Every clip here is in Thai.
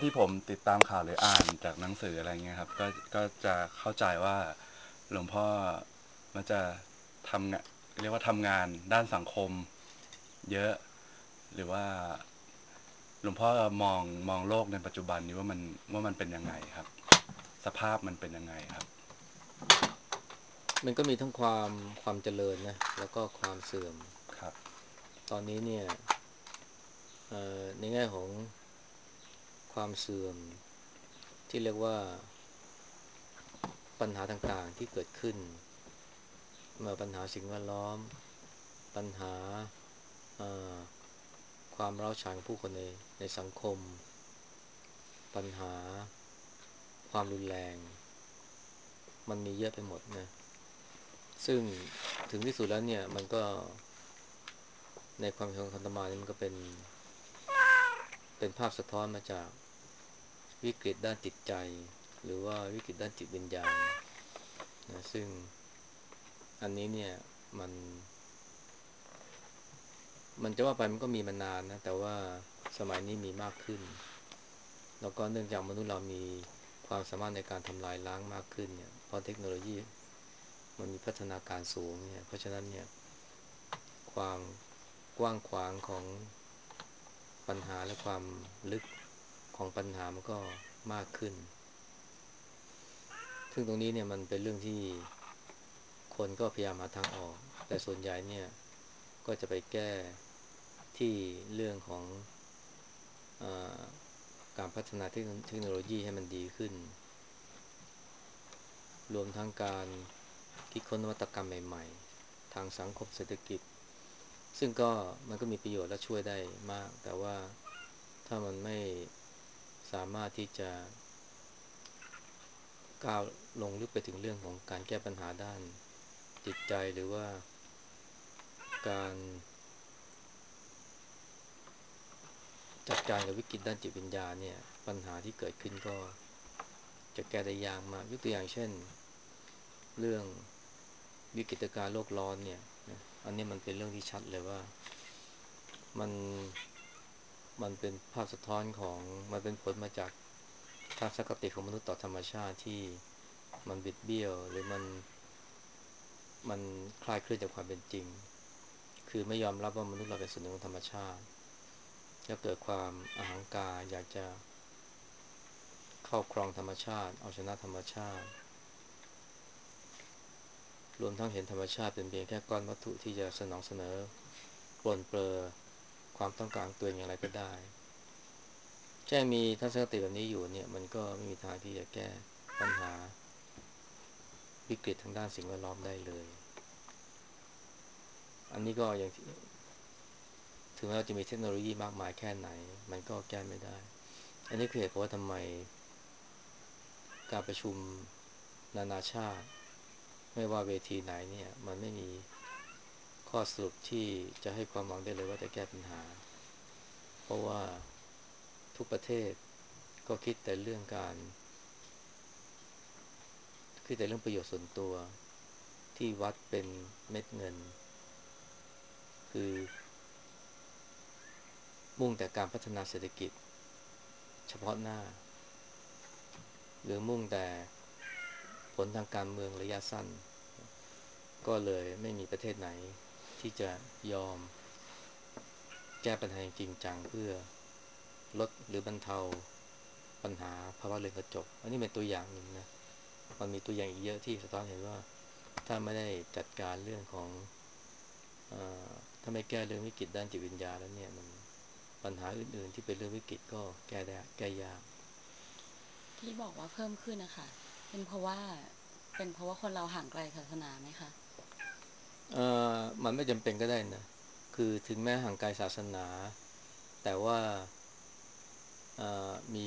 ที่ผมติดตามข่าวหรืออ่านจากหนังสืออะไรเงี้ยครับก็จะเข้าใจว่าหลวงพ่อมันจะทำงานเรียกว่าทำงานด้านสังคมเยอะหรือว่าหลวงพ่อมองโลกในปัจจุบันนี้ว่ามันเป็นยังไงครับสภาพมันเป็นยังไงครับมันก็มีทั้งความเจริญนะแล้วก็ความเสื่อมครับตอนนี้เนี่ยในแง่ของความเสื่อมที่เรียกว่าปัญหาต่างๆที่เกิดขึ้นไมาปัญหาสิ่งแวดล้อมปัญหาเอ่อความร้าวฉานของผู้คนในสังคมปัญหาความรุนแรงมันมีเยอะไปหมดนะซึ่งถึงที่สุดแล้วเนี่ยมันก็ในความเห็นของอาตมาเนี่ยมันก็เป็นภาพสะท้อนมาจากวิกฤตด้านจิตใจหรือว่าวิกฤตด้านจิตวิญญาณนะซึ่งอันนี้เนี่ยมันมันจะว่าไปมันก็มีมานานนะแต่ว่าสมัยนี้มีมากขึ้นแล้วก็เนื่องจากมนุษย์เรามีความสามารถในการทำลายล้างมากขึ้นเนี่ยเพราะเทคโนโลยีมันมีพัฒนาการสูงเนี่ยเพราะฉะนั้นเนี่ยความกว้างขวางของปัญหาและความลึกของปัญหามันก็มากขึ้นซึ่งตรงนี้เนี่ยมันเป็นเรื่องที่คนก็พยายามหาทางออกแต่ส่วนใหญ่เนี่ยก็จะไปแก้ที่เรื่องของเออการพัฒนาเทคโนโลยีให้มันดีขึ้นรวมทั้งการคิดค้นนวัตกรรมใหม่ๆทางสังคมเศรษฐกิจซึ่งก็มันก็มีประโยชน์และช่วยได้มากแต่ว่าถ้ามันไม่สามารถที่จะก้าวลงลึกไปถึงเรื่องของการแก้ปัญหาด้านจิตใจหรือว่าการจัดการกับวิกฤตด้านจิตวิญญาณเนี่ยปัญหาที่เกิดขึ้นก็จะแก้ได้ยากมากยกตัวอย่างเช่นเรื่องวิกฤตการณ์โลกร้อนเนี่ยนะอันนี้มันเป็นเรื่องที่ชัดเลยว่ามันมันเป็นภาพสะท้อนของมันเป็นผลมาจากทัศนคติของมนุษย์ต่อธรรมชาติที่มันบิดเบี้ยวหรือมันคลายเคลื่อนจากความเป็นจริงคือไม่ยอมรับว่ามนุษย์เราเป็นส่วนหนึ่งของธรรมชาติแล้วเกิดความอหังการอยากจะเข้าครองธรรมชาติเอาชนะธรรมชาติรวมทั้งเห็นธรรมชาติเป็นเพียงแค่ก้อนวัตถุที่จะสนองเสนอปลนเปลือความต้องการตัวเองอย่างไรก็ได้แค่มีทัศนคติแบบนี้อยู่เนี่ยมันก็ไม่มีทางที่จะแก้ปัญหาวิกฤตทางด้านสิ่งแวดล้อมได้เลยอันนี้ก็อย่างที่ถึงแม้เราจะมีเทคโนโลยีมากมายแค่ไหนมันก็แก้ไม่ได้อันนี้คือเหตุผลว่าทำไมการประชุมนานาชาติไม่ว่าเวทีไหนเนี่ยมันไม่มีข้อสรุปที่จะให้ความหวังได้เลยว่าจะแก้ปัญหาเพราะว่าทุกประเทศก็คิดแต่เรื่องการคิดแต่เรื่องประโยชน์ส่วนตัวที่วัดเป็นเม็ดเงินคือมุ่งแต่การพัฒนาเศรษฐกิจเฉพาะหน้าหรือมุ่งแต่ผลทางการเมืองระยะสั้นก็เลยไม่มีประเทศไหนที่จะยอมแก้ปัญหาจริงจังเพื่อลดหรือบรรเทาปัญหาภาวะเรือนกระจกอันนี้เป็นตัวอย่างหนึ่งนะมันมีตัวอย่างอีกเยอะที่สะท้อนเห็นว่าถ้าไม่ได้จัดการเรื่องของเอ่อถ้าไม่แก้เรื่องวิกฤตด้านจิตวิญญาณแล้วเนี่ยมันปัญหาอื่นๆที่เป็นเรื่องวิกฤตก็แก้ได้แก้ยากที่บอกว่าเพิ่มขึ้นนะคะเป็นเพราะว่าเป็นเพราะว่าคนเราห่างไกลศาสนาไหมคะมันไม่จำเป็นก็ได้นะคือถึงแม้ห่างไกลศาสนาแต่ว่ามี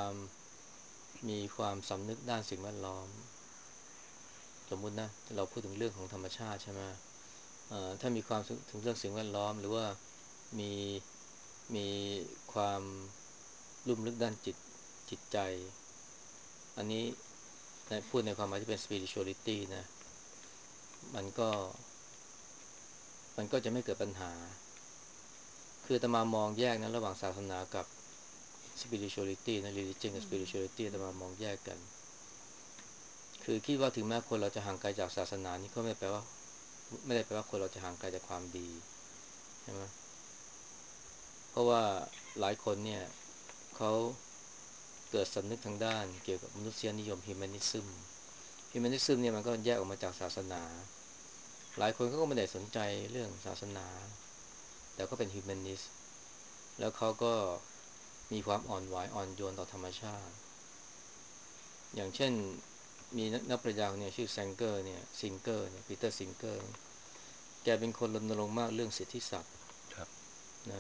ความสำนึกด้านสิ่งแวดล้อมสมมุตินะเราพูดถึงเรื่องของธรรมชาติใช่ไหมถ้ามีความถึงเรื่องสิ่งแวดล้อมหรือว่ามีมีความลุ่มลึกด้านจิตใจอันนี้พูดในความหมายที่เป็น spirituality นะมันก็มันก็จะไม่เกิดปัญหาคืออาตมามองแยกนะระหว่างศาสนากับ spirituality นะ religion กับ spirituality แต่มามองแยกกันคือคิดว่าถึงแม้คนเราจะห่างไกลจากศาสนานี่ก็ไม่ได้แปลว่าคนเราจะห่างไกลจากความดีใช่ไหมเพราะว่าหลายคนเนี่ยเขาเกิดสำนึกทางด้านเกี่ยวกับมนุษยนิยม humanism เนี่ยมันก็แยกออกมาจากศาสนาหลายคนเขาก็ไม่ได้สนใจเรื่องศาสนาแต่ก็เป็น humanist แล้วเขาก็มีความอ่อนไหวอ่อนโยนต่อธรรมชาติอย่างเช่นมีนักปรัชญาเนี่ยชื่อซิงเกอร์เนี่ยปีเตอร์ซิงเกอร์แกเป็นคนรณรงค์มากเรื่องสิทธิสัตว์ครับนะ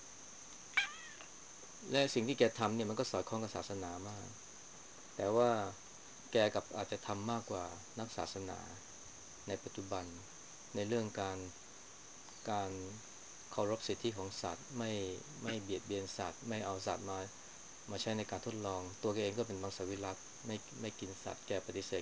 และสิ่งที่แกทำเนี่ยมันก็สอดคล้องกับศาสนามากแต่ว่าแกกับอาจจะทำมากกว่านักศาสนาในปัจจุบันในเรื่องการเคารพสิทธิของสัตว์ไม่เบียดเบียนสัตว์ไม่เอาสัตว์มาใช้ในการทดลองตัวแกเองก็เป็นมังสวิรัติไม่กินสัตว์แก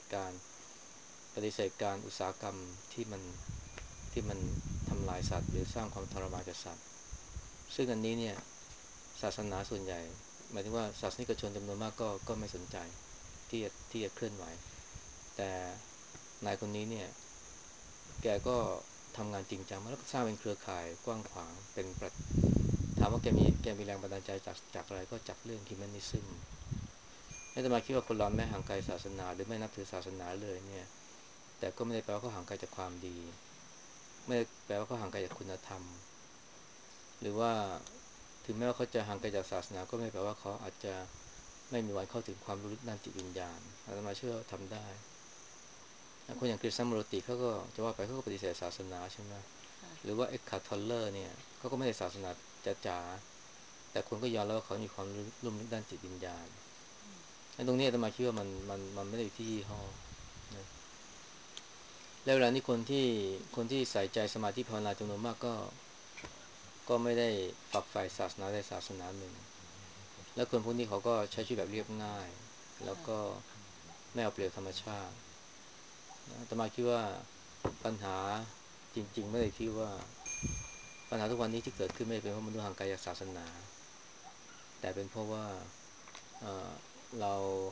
ปฏิเสธการอุตสาหกรรมที่มันทำลายสัตว์หรือสร้างความทรมานแก่สัตว์ซึ่งอันนี้เนี่ยศาสนาส่วนใหญ่หมายถึงว่าศาสนิกชนจำนวนมากก็ไม่สนใจที่จะเคลื่อนไหวแต่นายคนนี้เนี่ยแกก็ทำงานจริงจังมาแล้วก็สร้างเป็นเครือข่ายกว้างขวางถามว่าแกมีแรงบันดาลใจจากอะไรก็จากเรื่องฮิวแมนิซึมอาตมาคิดว่าคนเราไม่ห่างไกลศาสนาหรือไม่นับถือศาสนาเลยเนี่ยแต่ก็ไม่ได้แปลว่าเขาห่างไกลจากความดีไม่ได้แปลว่าเขาห่างไกลจากคุณธรรมหรือว่าถึงแม้ว่าเขาจะห่างไกลจากศาสนาก็ไม่ได้แปลว่าเขาอาจจะไม่มีวันเข้าถึงความรู้ลึกด้านจิตวิญญาณอาตมาเชื่อทำได้คนอย่างคริสตันโมโรติเขาก็จะว่าไปเขาก็ปฏิเสธศาสนาใช่ไหมหรือว่าเอ็กคาร์ทอลเลอร์เนี่ยเขาก็ไม่ได้ศาสนาจ๋าแต่คนก็ยอมแล้วว่าเขามีความลุ่มลึกด้านจิตวิญญาณตรงนี้อาตมาคิดว่ามันไม่ได้อยู่ที่ยี่ห้อนะแล้วเวลานี้คนที่ใส่ใจสมาธิภาวนาจำนวนมากก็ไม่ได้ฝักใฝ่ศาสนาใดศาสนาหนึ่งแล้วคนพวกนี้เขาก็ใช้ชีวิตแบบเรียบง่ายแล้วก็ไม่เอาเปรียบธรรมชาติอาตมาคิดว่าปัญหาจริงๆไม่ได้ที่ว่าปัญหาทุกวันนี้ที่เกิดขึ้นไม่ได้เป็นเพราะมนุษย์ห่างไกลจากศาสนาแต่เป็นเพราะว่าเอ่อเรา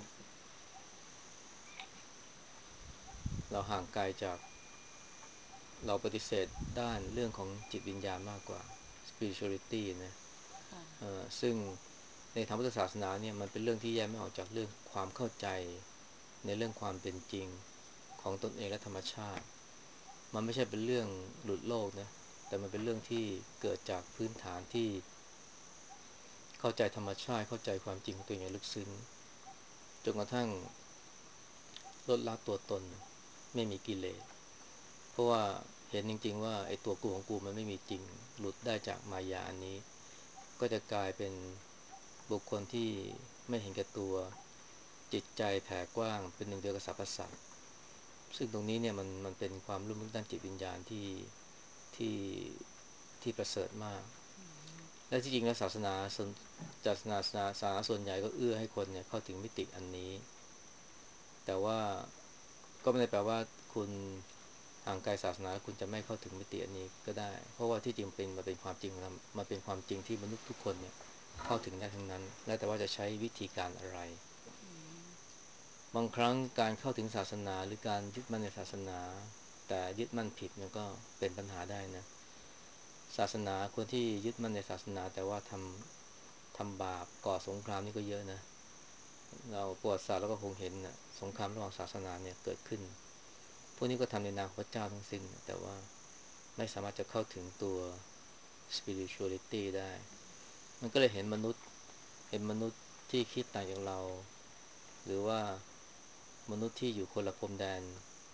เราห่างไกลจากเราปฏิเสธด้านเรื่องของจิตวิญญาณมากกว่า spirituality นะซึ่งในทางพุทธศาสนาเนี่ยมันเป็นเรื่องที่แยกไม่ออกจากเรื่องความเข้าใจในเรื่องความเป็นจริงของตนเองและธรรมชาติมันไม่ใช่เป็นเรื่องหลุดโลกนะแต่มันเป็นเรื่องที่เกิดจากพื้นฐานที่เข้าใจธรรมชาติเข้าใจความจริงของตัวเองอย่างลึกซึ้งจนกระทั่งลดละตัวตนไม่มีกิเลสเพราะว่าเห็นจริงๆว่าไอ้ตัวกูของกูมันไม่มีจริงหลุดได้จากมายาอันนี้ก็จะกลายเป็นบุคคลที่ไม่เห็นแก่ตัวจิตใจแผ่กว้างเป็นหนึ่งเดียวกับสรรพสัตว์ซึ่งตรงนี้เนี่ยมันเป็นความลุ่มลึกด้านจิตวิญญาณที่ที่ประเสริฐมากและที่จริงแล้วศาสนาส่วนใหญ่ก็เอื้อให้คนเนี่ยเข้าถึงมิติอันนี้แต่ว่าก็ไม่ได้แปลว่าคุณห่างไกลศาสนาคุณจะไม่เข้าถึงมิติอันนี้ก็ได้เพราะว่าที่จริงมันเป็นความจริงมันเป็นความจริงที่มนุษย์ทุกคนเนี่ยเข้าถึงได้ทั้งนั้นแล้วแต่ว่าจะใช้วิธีการอะไรบางครั้งการเข้าถึงศาสนาหรือการยึดมั่นในศาสนาแต่ยึดมั่นผิดมันก็เป็นปัญหาได้นะศาสนาคนที่ยึดมั่นในศาสนาแต่ว่าทำบาปก่อสงครามนี่ก็เยอะนะเราประวัติศาสตร์เราก็คงเห็นนะสงครามระหว่างศาสนาเนี่ยเกิดขึ้นพวกนี้ก็ทำในนามพระเจ้าทั้งสิ้นแต่ว่าไม่สามารถจะเข้าถึงตัว spirituality ได้มันก็เลยเห็นมนุษย์ที่คิดต่างจากเราหรือว่ามนุษย์ที่อยู่คนละพรมแดน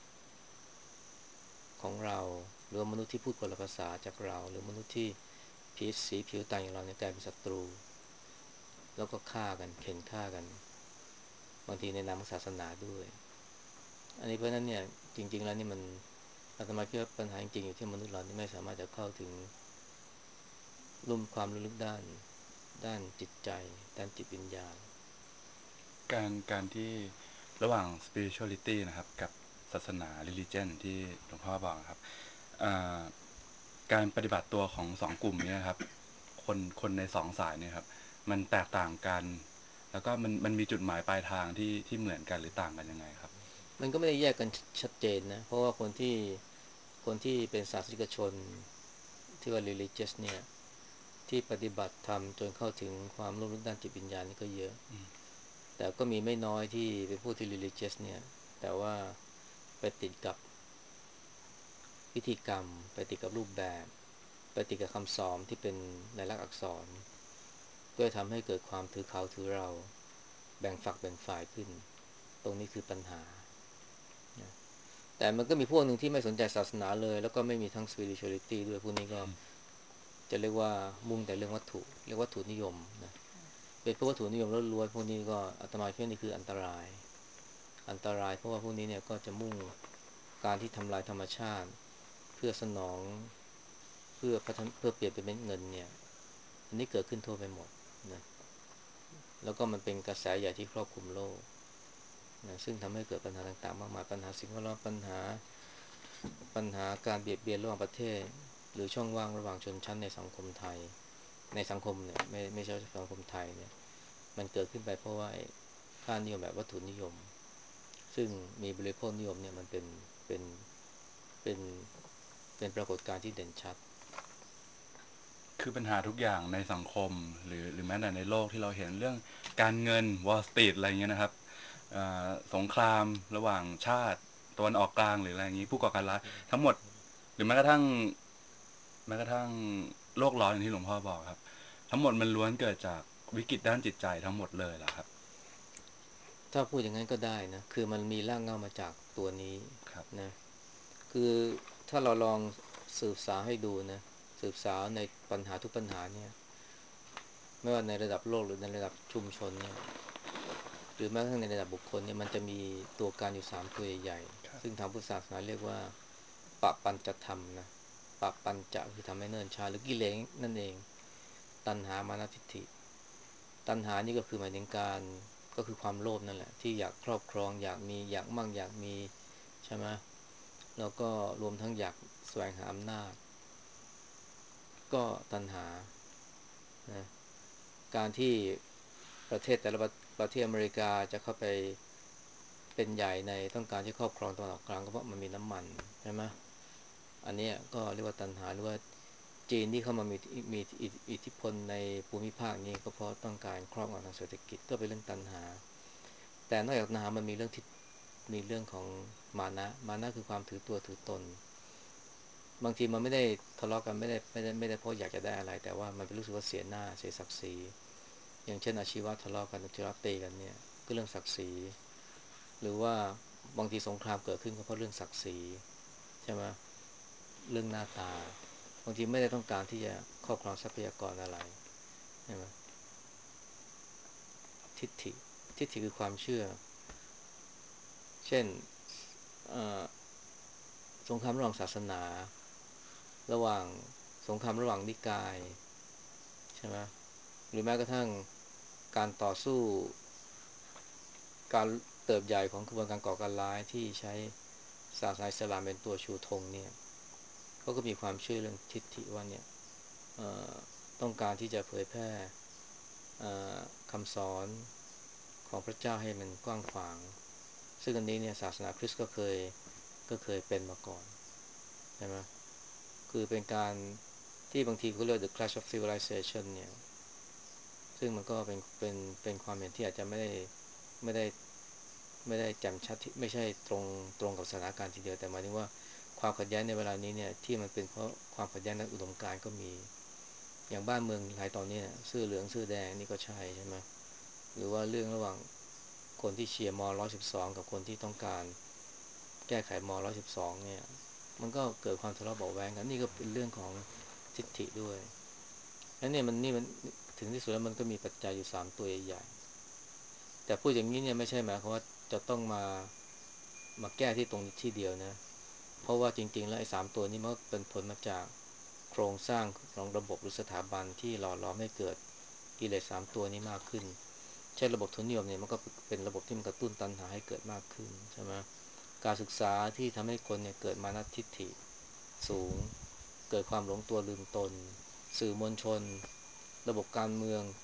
ของเราหรือว่ามนุษย์ที่พูดคนละภาษาจากเราหรือมนุษย์ที่สีผิวต่างจากเราเนี่ยกลายเป็นศัตรูแล้วก็ฆ่ากันเข็นฆ่ากันบางทีในนามศาสนาด้วยอันนี้เพราะนั้นเนี่ยจริงๆแล้วนี่มันอาตมาคิดว่าปัญหาจริงๆอยู่ที่มนุษย์เราที่ไม่สามารถจะเข้าถึงความลึกด้านจิตใจด้านจิตวิญญาณการที่ระหว่าง spirituality นะครับกับศาสนา religion ที่หลวงพ่อบอกครับอ่าการปฏิบัติตัวของสองกลุ่มนี้ครับคนในสองสายเนี่ยครับมันแตกต่างกัน แล้วก็มันมีจุดหมายปลายทางที่เหมือนกันหรือต่างกันยังไงครับมันก็ไม่ได้แยกกันชัดเจนนะเพราะว่าคนที่เป็นศาสนิกชนที่ว่า religious เนี่ยที่ปฏิบัติธรรมจนเข้าถึงความรู้ด้านจิตวิญญาณนี่ก็เยอะแต่ก็มีไม่น้อยที่เป็นผู้ที่ religious เนี่ยแต่ว่าไปติดกับพิธีกรรมไปติดกับรูปแบบไปติดกับคำสอนที่เป็นลายลักษณ์อักษรก็ทำให้เกิดความถือเขาถือเราแบ่งฝักแบ่งฝ่ายขึ้นตรงนี้คือปัญหาแต่มันก็มีพวกหนึ่งที่ไม่สนใจศาสนาเลยแล้วก็ไม่มีทั้ง spirituality ด้วยพวกนี้ก็จะเรียกว่ามุ่งแต่เรื่องวัตถุเรียกวัตถุนิยมนะเป็นพวกวัตถุนิยมล้วนๆพวกนี้ก็อาตมาคิดว่านี่คืออันตรายเพราะว่าพวกนี้เนี่ยก็จะมุ่งการที่ทำลายธรรมชาติเพื่อสนองเพื่อเปลี่ยนเป็นเงินเนี่ยอันนี้เกิดขึ้นทั่วไปหมดนะแล้วก็มันเป็นกระแสใหญ่ที่ครอบคลุมโลกนะซึ่งทำให้เกิดปัญหาต่างๆมากมายปัญหาสิ่งแวดล้อมปัญหาการเบียดเบียนระหว่างประเทศหรือช่องว่างระหว่างชนชั้นในสังคมไทยในสังคมเนี่ยไม่ใช่สังคมไทยเนี่ยมันเกิดขึ้นไปเพราะว่าค่านิยมแบบวัตถุนิยมซึ่งมีบริโภคนิยมเนี่ยมันเป็นเป็นเป็นปรากฏการณ์ที่เด่นชัดคือปัญหาทุกอย่างในสังคมหรือแม้แต่ในโลกที่เราเห็นเรื่องการเงิน Wall Street อะไรเงี้ยนะครับสงครามระหว่างชาติตะวันออกกลางหรืออะไรอย่างนี้ผู้ก่อการร้ายทั้งหมดหรือแม้กระทั่งโลกร้อนอย่างที่หลวงพ่อบอกครับทั้งหมดมันล้วนเกิดจากวิกฤตด้านจิตใจทั้งหมดเลยล่ะครับถ้าพูดอย่างนั้นก็ได้นะคือมันมีรากเหง้ามาจากตัวนี้ครับนะคือถ้าเราลองสืบสาวให้ดูนะสืบสาวในปัญหาทุกปัญหาเนี่ยไม่ว่าในระดับโลกหรือในระดับชุมชนเนี่ยหรือแม้กระทั่งในระดับบุคคลเนี่ยมันจะมีตัวการอยู่3ตัวใหญ่ๆซึ่งทางพุทธศาสนาเรียกว่าปะปัญจธรรมนะปะปัญจะคือทำให้เนิ่นช้าหรือกิเลสนั่นเองตัณหามานะทิฏฐิตัณหานี่ก็คือหมายถึงการก็คือความโลภนั่นแหละที่อยากครอบครองอยากมีอยากมั่งอยากมีใช่ไหมแล้วก็รวมทั้งอยากแสวงหาอำนาจก็ตัณหานะการที่ประเทศแต่ละประเทศอเมริกาจะเข้าไปเป็นใหญ่ในต้องการที่ครอบครองตะวันออกกลางก็เพราะมันมีน้ำมันใช่ไหมอันนี้ก็เรียกว่าตัณหาหรือว่าจีนที่เข้ามามีอิทธิพลในภูมิภาคนี้ก็เพราะต้องการครอบงำทางเศรษฐกิจก็เป็นเรื่องตัณหาแต่นอกจากตัณหามันมีเรื่องที่มีเรื่องของมานะคือความถือตัวถือตนบางทีมันไม่ได้ทะเลาะกันไม่ได้เพราะอยากจะได้อะไรแต่ว่ามันเป็นรู้สึกว่าเสียหน้าเสียศักดิ์ศรีอย่างเช่นอาชีวะทะเลาะกันอาชีวะตีกันเนี่ยก็เรื่องศักดิ์ศรีหรือว่าบางทีสงครามเกิดขึ้นก็เพราะเรื่องศักดิ์ศรีใช่ไหมเรื่องหน้าตาบางทีไม่ได้ต้องการที่จะครอบครองทรัพยากรอะไรใช่ไหมทิฏฐิทิฏฐิคือความเชื่อเช่นสงครามระหว่างศาสนาระหว่างสงครามระหว่างนิกายใช่ไหมหรือแม้กระทั่งการต่อสู้การเติบใหญ่ของกระบวนการก่อการร้ายที่ใช้ศาสนาอิสลามเป็นตัวชูธงเนี่ยเขาก็มีความเชื่อเรื่องทิฏฐิว่าเนี่ยต้องการที่จะเผยแพร่คำสอนของพระเจ้าให้มันกว้างขวางซึ่งอันนี้เนี่ยศาสนาคริสต์ก็เคยเป็นมาก่อนใช่ไหมคือเป็นการที่บางทีเขาเรียก the clash of civilization เนี่ยซึ่งมันก็เป็นความเห็นที่อาจจะไม่ได้ไม่ได้แจ่มชัดที่ไม่ใช่ตรงกับสถานการณ์ทีเดียวแต่หมายถึงว่าความขัดแย้งในเวลานี้เนี่ยที่มันเป็นเพราะความขัดแย้งในอุดมการณ์ก็มีอย่างบ้านเมืองไทยตอนนี้เนี่ยเสื้อเหลืองเสื้อแดงนี่ก็ใช่ไหมหรือว่าเรื่องระหว่างคนที่เชียร์ม.112กับคนที่ต้องการแก้ไขม.112เนี่ยมันก็เกิดความทะเลาะเบาะแว้งกันนี่ก็เป็นเรื่องของทิฏฐิด้วยแล้วเนี่ยมันถึงที่สุดแล้วมันก็มีปัจจัยอยู่3ตัวใหญ่ๆแต่พูดอย่างนี้เนี่ยไม่ใช่หมายความว่าจะต้องมาแก้ที่ตรงนี้ที่เดียวนะเพราะว่าจริงๆแล้วไอ้3ตัวนี้มันเป็นผลมาจากโครงสร้างของระบบหรือสถาบันที่หล่อหลอมให้เกิดกิเลส3ตัวนี้มากขึ้นเช่นระบบทุนนิยมเนี่ยมันก็เป็นระบบที่มันกระตุ้นตัณหาให้เกิดมากขึ้นใช่ไหมการศึกษาที่ทำให้คนเนี่ยเกิดมานะทิฏฐิสูงเกิดความหลงตัวลืมตนสื่อมวลชนระบบการเมือง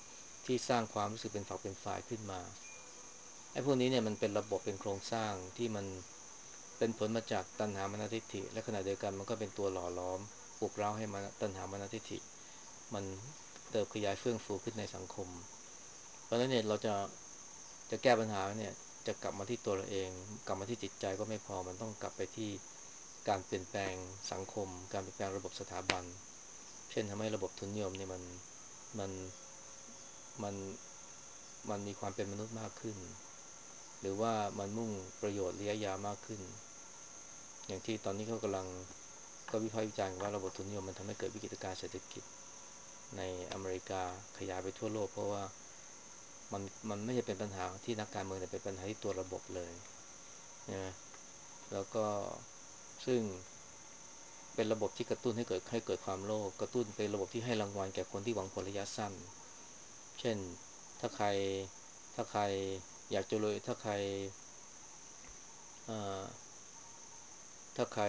ที่สร้างความรู้สึกเป็นฝักเป็นฝ่ายขึ้นมาไอ้พวกนี้เนี่ยมันเป็นระบบเป็นโครงสร้างที่มันเป็นผลมาจากตัณหามานะทิฏฐิและขณะเดียวกันมันก็เป็นตัวหล่อล้อมปลุกเร้าให้มาตัณหามานะทิฏฐิมันเติบขยายเฟื่องฟูขึ้นในสังคมเพราะฉะนั้นเนี่ยเราจะแก้ปัญหาเนี่ยจะกลับมาที่ตัวเราเองกลับมาที่จิตใจก็ไม่พอมันต้องกลับไปที่การเปลี่ยนแปลงสังคมการเปลี่ยนแปลงระบบสถาบันเช่นทำให้ระบบทุนนิยมเนี่ยมันมันมันมีความเป็นมนุษย์มากขึ้นหรือว่ามันมุ่งประโยชน์ระยะยาวมากขึ้นอย่างที่ตอนนี้เขากำลังก็วิพากษ์วิจารณ์ว่าระบบทุนนิยมมันทำให้เกิดวิกฤตการณ์เศรษฐกิจในอเมริกาขยายไปทั่วโลกเพราะว่ามันไม่ใช่เป็นปัญหาที่นักการเมืองแต่เป็นปัญหาที่ตัวระบบเลยนะแล้วก็ซึ่งเป็นระบบที่กระตุ้นให้เกิดความโลภกระตุ้นเป็นระบบที่ให้รางวัลแก่คนที่หวังผลระยะสั้นเช่นถ้าใครถ้าใครอยากจะรวยเอ่อถ้าใคร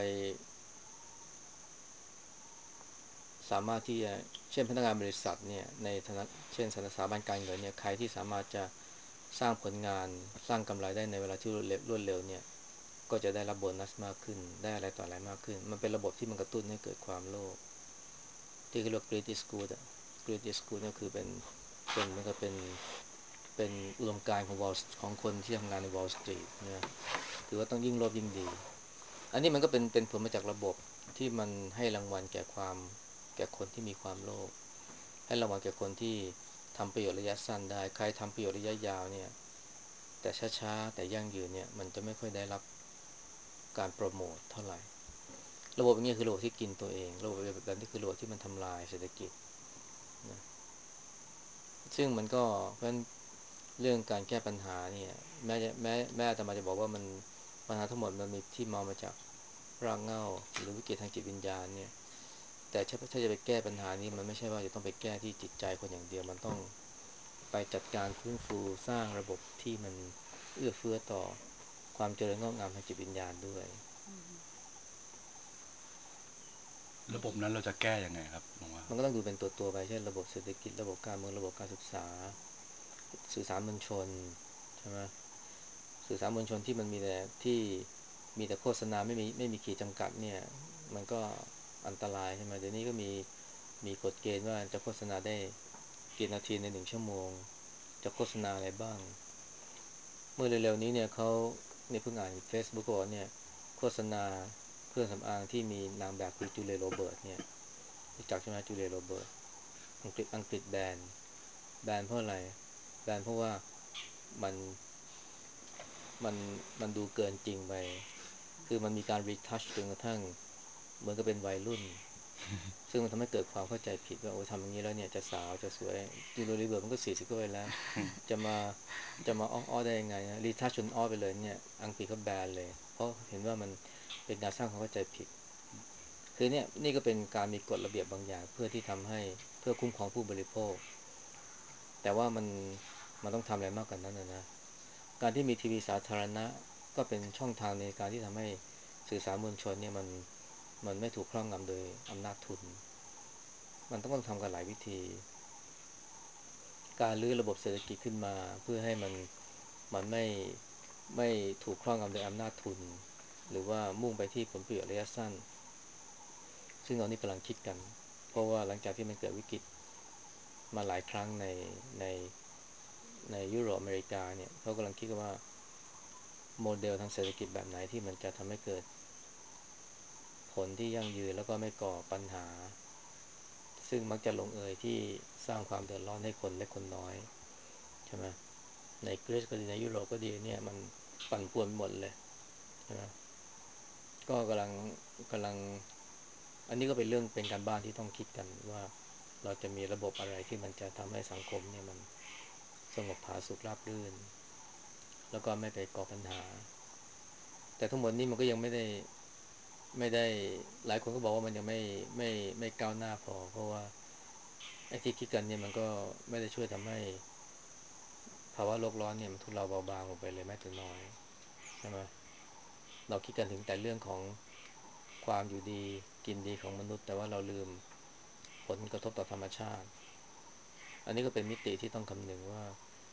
สามารถที่จะเช่นพนักงานบริษัทเนี่ยในฐานะเช่นสถาบันการเงินเนี่ยใครที่สามารถจะสร้างผลงานสร้างกำไรได้ในเวลาที่รวดเร็วเนี่ยก็จะได้รับโบนัสมากขึ้นได้อะไรต่ออะไรมากขึ้นมันเป็นระบบที่มันกระตุ้นให้เกิดความโลภที่เรียกว่า greed is good อะ greed is good ก็คือเป็นมันก็เป็นอุดมการณ์ของ ของคนที่ทำงานใน Wall Street นะถือว่าต้องยิ่งโลภยิ่งดีอันนี้มันก็เป็นผลมาจากระบบที่มันให้รางวัลแก่คนที่มีความโลภให้รางวัลแก่คนที่ทำประโยชน์ระยะสั้นได้ใครทำประโยชน์ระยะยาวเนี่ยแต่ช้าๆแต่ยั่งยืนเนี่ยมันจะไม่ค่อยได้รับการโปรโมทเท่าไหร่ระบบอย่างนี้คือระบบที่กินตัวเองระบบแบบนี้คือระบบที่มันทำลายเศรษฐกิจนะซึ่งมันก็เพราะฉะนั้นเรื่องการแก้ปัญหาเนี่ยแม้อาตมาจะบอกว่ามันปัญหาทั้งหมดมันมีที่มาจากรากเหง้าหรือวิกฤตทางจิตวิญญาณเนี่ยแต่ถ้าจะไปแก้ปัญหานี้มันไม่ใช่ว่าจะต้องไปแก้ที่จิตใจคนอย่างเดียวมันต้องไปจัดการฟื้นฟูสร้างระบบที่มันเอื้อเฟื้อต่อความเจริญงอกงามทางจิตวิญญาณด้วยระบบนั้นเราจะแก้ยังไงครับหลวงว่ามันก็ต้องดูเป็นตัวไปเช่นระบบเศรษฐกิจระบบการเมืองระบบการศึกษาสื่อสารมวลชนใช่ไหมสื่อสารมวลชนที่มันมีแต่ที่มีแต่โฆษณาไม่มีขีดจำกัดเนี่ยมันก็อันตรายใช่ไหมเดี๋ยวนี้ก็มีกฎเกณฑ์ว่าจะโฆษณาได้กี่นาทีใน1 ชั่วโมงจะโฆษณาอะไรบ้างเมื่อเร็วๆนี้เนี่ยเขาเนี่ยเพิ่งอ่าน Facebook ก็บอกเนี่ยโฆษณาเครื่องสำอางที่มีนางแบบคือจูเลียโรเบิร์ตเนี่ยรู้จักใช่ไหมจูเลียโรเบิร์ตอังกฤษแบนเพราะอะไรแบนเพราะว่ามันมันมันดูเกินจริงไปคือมันมีการรีทัชจนกระทั่งเหมือนกับเป็นวัยรุ่นซึ่งมันทำให้เกิดความเข้าใจผิดว่าโอ้ทำอย่างนี้แล้วเนี่ยจะสาวจะสวยจูเลียโรเบิร์ตมันก็40ก็ไปแล้วจะมาจะมาอ้อได้ยังไงนะรีทัชจนอ้อไปเลยเนี่ยอังกฤษเขาแบนเลยเพราะเห็นว่ามันเป็นการสร้างความเข้าใจผิดคือเนี่ยนี่ก็เป็นการมีกฎระเบียบบางอย่างเพื่อที่ทำให้เพื่อคุ้มครองผู้บริโภคแต่ว่ามันต้องทำอะไรมากกว่านั้นนะการที่มีทีวีสาธารณะก็เป็นช่องทางในการที่ทำให้สื่อสารมวลชนเนี่ยมันไม่ถูกครอบงำโดยอำนาจทุนมันต้องทำกันหลายวิธีการรื้อระบบเศรษฐกิจขึ้นมาเพื่อให้มันไม่ถูกครอบงำโดยอำนาจทุนหรือว่ามุ่งไปที่ผลประโยชน์ระยะสั้นซึ่งตอนนี้กำลังคิดกันเพราะว่าหลังจากที่มันเกิดวิกฤตมาหลายครั้งในในยุโรปอเมริกาเนี่ยเขากำลังคิดกันว่าโมเดลทางเศรษฐกิจแบบไหนที่มันจะทำให้เกิดผลที่ยั่งยืนแล้วก็ไม่ก่อปัญหาซึ่งมักจะลงเอยที่สร้างความเดือดร้อนให้คนเล็กคนน้อยใช่ไหมในกรีซก็ดีในยุโรปก็ดีเนี่ยมันปั่นป่วนหมดเลยใช่ไหมก็กำลังอันนี้ก็เป็นเรื่องเป็นการบ้านที่ต้องคิดกันว่าเราจะมีระบบอะไรที่มันจะทำให้สังคมเนี่ยมันสงบผาสุกราบรื่นแล้วก็ไม่ไปก่อปัญหาแต่ทั้งหมดนี้มันก็ยังไม่ได้หลายคนก็บอกว่ามันยังไม่ก้าวหน้าพอเพราะว่าไอ้ที่คิดกันเนี่ยมันก็ไม่ได้ช่วยทำให้ภาวะโลกร้อนเนี่ยมันทุเลาเบาบางลงไปเลยแม้แต่น้อยใช่ไหมเราคิดกันถึงแต่เรื่องของความอยู่ดีกินดีของมนุษย์แต่ว่าเราลืมผลกระทบต่อธรรมชาติอันนี้ก็เป็นมิติที่ต้องคำนึงว่า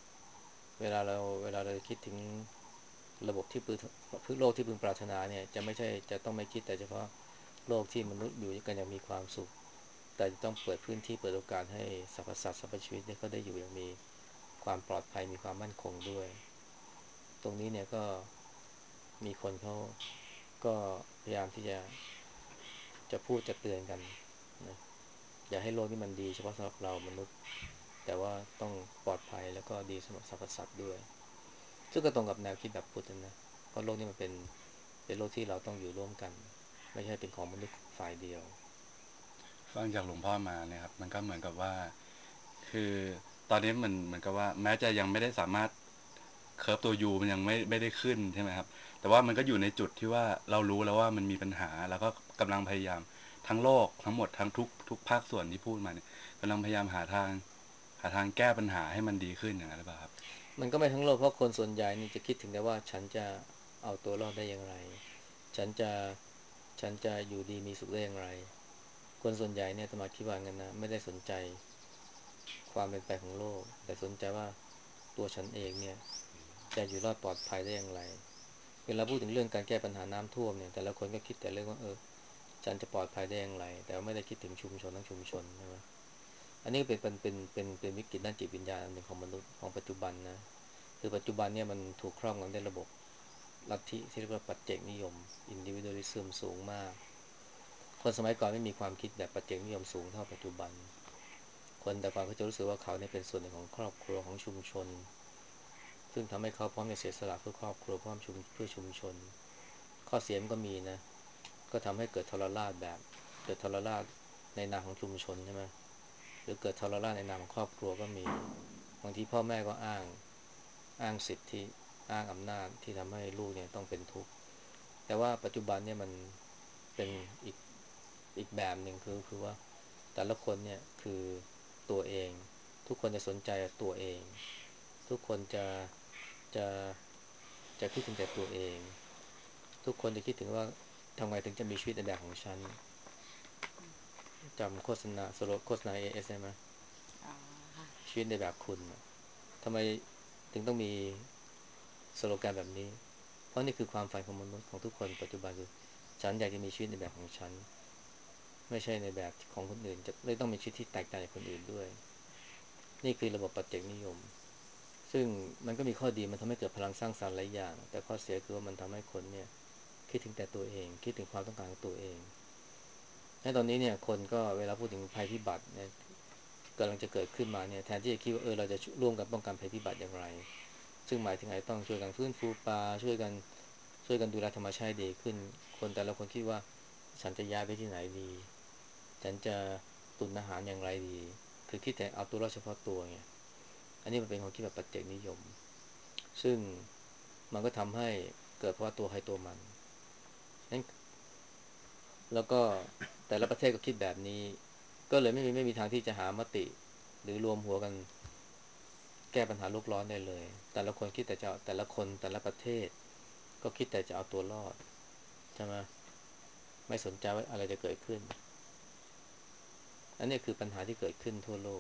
เวลาเราคิดถึงระบบที่พึงโลกที่พึงปรารถนาเนี่ยจะไม่ใช่จะต้องไม่คิดแต่เฉพาะโลกที่มนุษย์อยู่กันอย่างมีความสุขแต่จะต้องเปิดพื้นที่เปิดโอกาสให้สรรพสัตว์สรรพชีวิตเนี่ยเขาได้อยู่อย่างมีความปลอดภัยมีความมั่นคงด้วยตรงนี้เนี่ยก็มีคนเขาก็พยายามที่จะพูดจะเตือนกันนะอย่าให้โลกนี้มันดีเฉพาะสำหรับเรามนุษย์แต่ว่าต้องปลอดภัยแล้วก็ดีสำหรับสรรพสัตว์ด้วยซึ่งก็ตรงกับแนวคิดแบบพุทธนะเพราะโลกนี้มันเป็นโลกที่เราต้องอยู่ร่วมกันไม่ใช่เป็นของมนุษย์ฝ่ายเดียวฟังจากหลวงพ่อมาเนี่ยครับมันก็เหมือนกับว่าคือตอนนี้มันเหมือนกับว่าแม้จะยังไม่ได้สามารถเคิร์ฟตัวยูมันยังไม่ได้ขึ้นใช่ไหมครับแต่ว่ามันก็อยู่ในจุดที่ว่าเรารู้แล้วว่ามันมีปัญหาแล้วก็กำลังพยายามทั้งโลกทั้งหมดทั้งทุกภาคส่วนที่พูดมาเนี่ยกำลังพยายามหาทางแก้ปัญหาให้มันดีขึ้นอย่างนั้นหรือเปล่าครับมันก็ไม่ทั้งโลกเพราะคนส่วนใหญ่นี่จะคิดถึงแต่ว่าฉันจะเอาตัวรอดได้อย่างไรฉันจะฉันจะอยู่ดีมีสุขได้อย่างไรคนส่วนใหญ่เนี่ยสมาคิดว่างั้นนะไม่ได้สนใจความเป็นไปของโลกแต่สนใจว่าตัวฉันเองเนี่ยจะอยู่รอดปลอดภัยได้อย่างไรเวลาพูดถึงเรื่องการแก้ปัญหาน้ำท่วมเนี่ยแต่ละคนก็คิดแต่เรื่องว่าฉันจะปลอดภัยได้อย่างไรแต่ว่าไม่ได้คิดถึงชุมชนทั้งชุมชนใช่ไหมอันนี้เป็นวิกฤตด้านจิตวิญญาณอันหนึ่งของมนุษย์ของปัจจุบันนะคือปัจจุบันเนี่ยมันถูกครอบงำด้วยระบบลัทธิที่เรียกว่าปัจเจกนิยม individualism สูงมากคนสมัยก่อนไม่มีความคิดแบบปัจเจกนิยมสูงเท่าปัจจุบันคนแต่ก่อนเขาจะรู้สึกว่าเขาเนี่ยเป็นส่วนหนึ่งของครอบครัวของชุมชนซึ่งทำให้เขาพร้อมจะเสียสละเพื่อครอบครัวเพื่อชุมชนข้อเสียมันก็มีนะก็ทำให้เกิดทรราชแบบเกิดทรราชในนามของชุมชนใช่ไหมหรือเกิดทรราชในนามของครอบครัวก็มีบางทีพ่อแม่ก็อ้างสิทธิอ้างอำนาจที่ทำให้ลูกเนี่ยต้องเป็นทุกข์แต่ว่าปัจจุบันเนี่ยมันเป็นอีกอีกแบบหนึ่งคือว่าแต่ละคนเนี่ยคือตัวเองทุกคนจะสนใจตัวเองทุกคนจะจะคิดถึงแต่ตัวเองทุกคนจะคิดถึงว่าทำไงถึงจะมีชีวิตในแบบของฉันจำโฆษณาโฆษณาเอสได้ไหมอ๋อค่ะชีวิตในแบบคุณทำไมถึงต้องมีสโลแกนแบบนี้เพราะนี่คือความฝันของมนุษย์ของทุกคนปัจจุบันคือฉันอยากจะมีชีวิตในแบบของฉันไม่ใช่ในแบบของคนอื่นจะไม่ต้องมีชีวิตที่แตกต่างจากคนอื่นด้วยนี่คือระบบปัจเจกนิยมซึ่งมันก็มีข้อดีมันทำให้เกิดพลังสร้างสรรค์หลายอย่างแต่ข้อเสียคือว่ามันทำให้คนเนี่ยคิดถึงแต่ตัวเองคิดถึงความต้องการของตัวเองในตอนนี้เนี่ยคนก็เวลาพูดถึงภัยพิบัติเนี่ยกำลังจะเกิดขึ้นมาเนี่ยแทนที่จะคิดว่าเราจะร่วมกันป้องกันภัยพิบัติอย่างไรซึ่งหมายถึงไอ้ต้องช่วยกันฟื้นฟูป่าช่วยกันดูแลธรรมชาติดีขึ้นคนแต่ละคนคิดว่าฉันจะย้ายไปที่ไหนดีฉันจะตุนอาหารอย่างไรดีคือคิดแต่เอาตัวรอดเฉพาะตัวไงอันนี้มันเป็นความคิดแบบปัจเจกนิยมซึ่งมันก็ทำให้เกิดเพราะว่าตัวใครตัวมันนั้นแล้วก็แต่ละประเทศก็คิดแบบนี้ก็เลยไม่มีทางที่จะหามติหรือรวมหัวกันแก้ปัญหาโลกร้อนได้เลยแต่ละคนคิดแต่จะแต่ละคนแต่ละประเทศก็คิดแต่จะเอาตัวรอดใช่ไหมไม่สนใจว่าอะไรจะเกิดขึ้นอันนี้คือปัญหาที่เกิดขึ้นทั่วโลก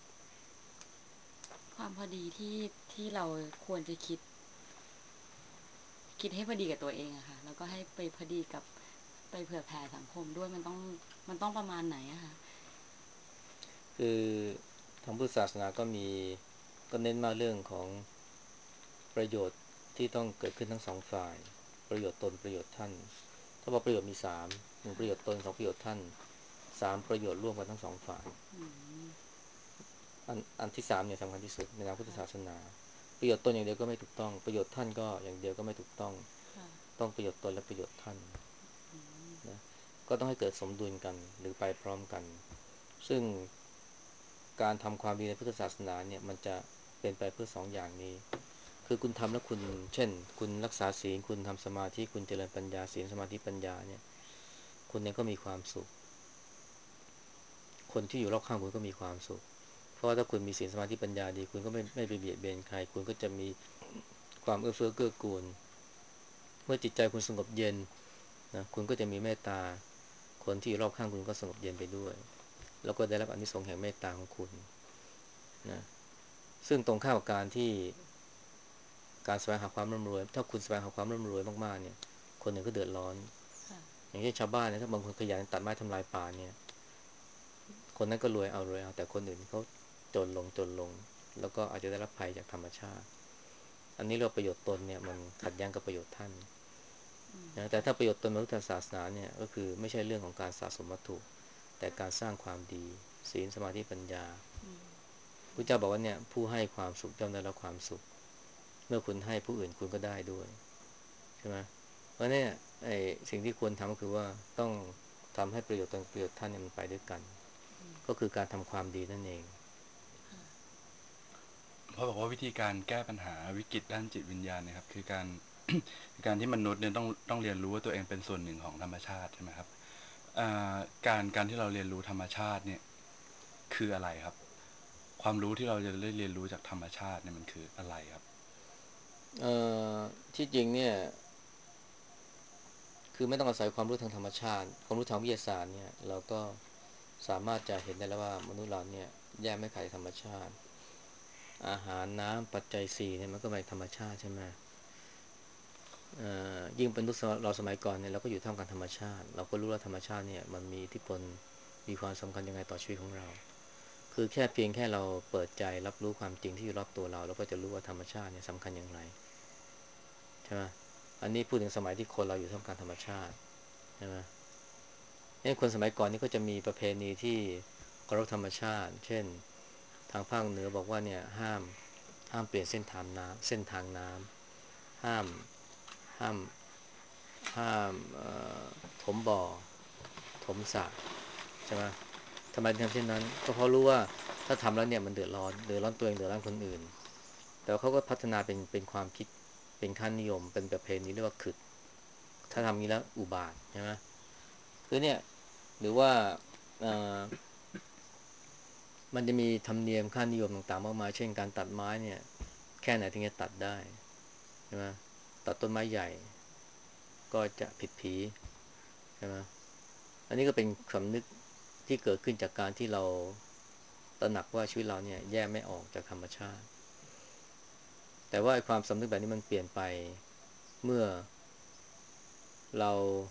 ความพอดีที่เราควรจะคิดให้พอดีกับตัวเองอะค่ะแล้วก็ให้ไปพอดีกับไปเผื่อแผ่สังคมด้วยมันต้องประมาณไหนอะคะคือทางพุทธศาสนาก็เน้นมาเรื่องของประโยชน์ที่ต้องเกิดขึ้นทั้งสองฝ่ายประโยชน์ตนประโยชน์ท่านถ้าว่าประโยชน์มี1ประโยชน์ตน2ประโยชน์ท่าน3ประโยชน์ร่วมกันทั้งสองฝ่ายอืมอันที่3เนี่ยสำคัญที่สุดในทางพุทธศาสค่ะนาประโยชน์ตนอย่างเดียวก็ไม่ถูกต้องประโยชน์ท่านก็อย่างเดียวก็ไม่ถูกต้องค่ะต้องประโยชน์ตนและประโยชน์ท่านอืมนะก็ต้องให้เกิดสมดุลกันหรือไปพร้อมกันซึ่งการทำความดีในพุทธศาสนาเนี่ยมันจะเป็นไปเพื่อ2อย่างนี้คือคุณทำแล้วคุณเช่นคุณรักษาศีลคุณทำสมาธิคุณเจริญปัญญาศีลสมาธิปัญญาเนี่ยคุณเองก็มีความสุขคนที่อยู่รอบข้างคุณก็มีความสุขเพราะว่าถ้าคุณมีศีลสมาธิปัญญาดีคุณก็ไม่ไปเบียดเบียนใครคุณก็จะมีความเอื้อเฟื้อเกื้อกูลเมื่อจิตใจคุณสงบเย็นนะคุณก็จะมีเมตตาคนที่อยู่รอบข้างคุณก็สงบเย็นไปด้วยแล้วก็ได้รับอานิสงส์แห่งเมตตาของคุณนะซึ่งตรงข้ามกับการที่การแสวงหาความร่ำรวยถ้าคุณแสวงหาความร่ำรวยมากๆเนี่ยคนอื่นก็เดือดร้อนค่ะอย่างเช่นชาวบ้านเนี่ยถ้าบางคนขยันตัดไม้ทำลายป่าเนี่ยคนนั้นก็รวยเอารวยเอาแต่คนอื่นเขาจนลงแล้วก็อาจจะได้รับภัยจากธรรมชาติอันนี้เราประโยชน์ตนเนี่ยมันขัดแย้งกับประโยชน์ท่านนะแต่ถ้าประโยชน์ตนในพุทธศาสนาเนี่ยก็คือไม่ใช่เรื่องของการสะสมวัตถุแต่การสร้างความดีศีลสมาธิปัญญาพระเจ้าบอกว่าเนี่ยผู้ให้ความสุขย่อมได้รับความสุขเมื่อคุณให้ผู้อื่นคุณก็ได้ด้วยใช่ไหมเพราะเนี่ยไอ้สิ่งที่ควรทำก็คือว่าต้องทำให้ประโยชน์ตนประโยชน์ท่านเนี่ยมันไปด้วยกันก็คือการทำความดีนั่นเองเพราะบอกว่าวิธีการแก้ปัญหาวิกฤตด้านจิตวิญญาณเนะครับคือการคือการที่มนุษย์เนี่ยต้องเรียนรู้ว่าตัวเองเป็นส่วนหนึ่งของธรรมชาติใช่ไหมครับอ่การที่เราเรียนรู้ธรรมชาติเนี่ยคืออะไรครับความรู้ที่เราจะได้เรียนรู้จากธรรมชาติเนี่ยมันคืออะไรครับเอ่อที่จริงเนี่ยคือไม่ต้องอาศัยความรู้ทางธรรมชาติความรู้ทางวิทยาศาสตร์เนี่ยเราก็สามารถจะเห็นได้แล้วว่ามนุษย์เราเนี่ยแยกไม่ขาดจากธรรมชาติอาหารน้ำปัจจัยสี่เนี่ยมันก็มาจากธรรมชาติใช่ไหมยิ่งเป็นรุ่นเราสมัยก่อนเนี่ยเราก็อยู่ท่ามกลางธรรมชาติเราก็รู้ว่าธรรมชาติเนี่ยมันมีอิทธิพลมีความสำคัญยังไงต่อชีวิตของเราคือแค่เพียงแค่เราเปิดใจรับรู้ความจริงที่อยู่รอบตัวเราเราก็จะรู้ว่าธรรมชาติเนี่ยสำคัญอย่างไรใช่ไหมอันนี้พูดถึงสมัยที่คนเราอยู่ท่ามกลางธรรมชาติใช่ไหมคนสมัยก่อนนี่ก็จะมีประเพณีที่เคารพธรรมชาติเช่นทางภาคเหนือบอกว่าเนี่ยห้ามเปลี่ยนเส้นทางน้ำห้ามห้าม ห้ามถมบ่อถมสระใช่ไหมทำไมถึงทำเช่นนั้นก็เพราะรู้ว่าถ้าทำแล้วเนี่ยมันเดือดร้อนตัวเองเดือดร้อนคนอื่นแต่เขาก็พัฒนาเป็นความคิดเป็นค่านิยมเป็นประเพณีเรียกว่าขึดถ้าทำงี้แล้วอุบาทใช่ไหมคือเนี่ยหรือว่าเอ่อมันจะมีธรรมเนียมค่านิยมต่างๆมากมายเช่นการตัดไม้เนี่ยแค่ไหนถึงจะตัดได้ใช่ไหมตัดต้นไม้ใหญ่ก็จะผิดผีใช่ไหม อันนี้ก็เป็นสำนึกที่เกิดขึ้นจากการที่เราตระหนักว่าชีวิตเราเนี่ยแยกไม่ออกจากธรรมชาติแต่ว่าไอ้ความสำนึกแบบนี้มันเปลี่ยนไปเมื่อเรา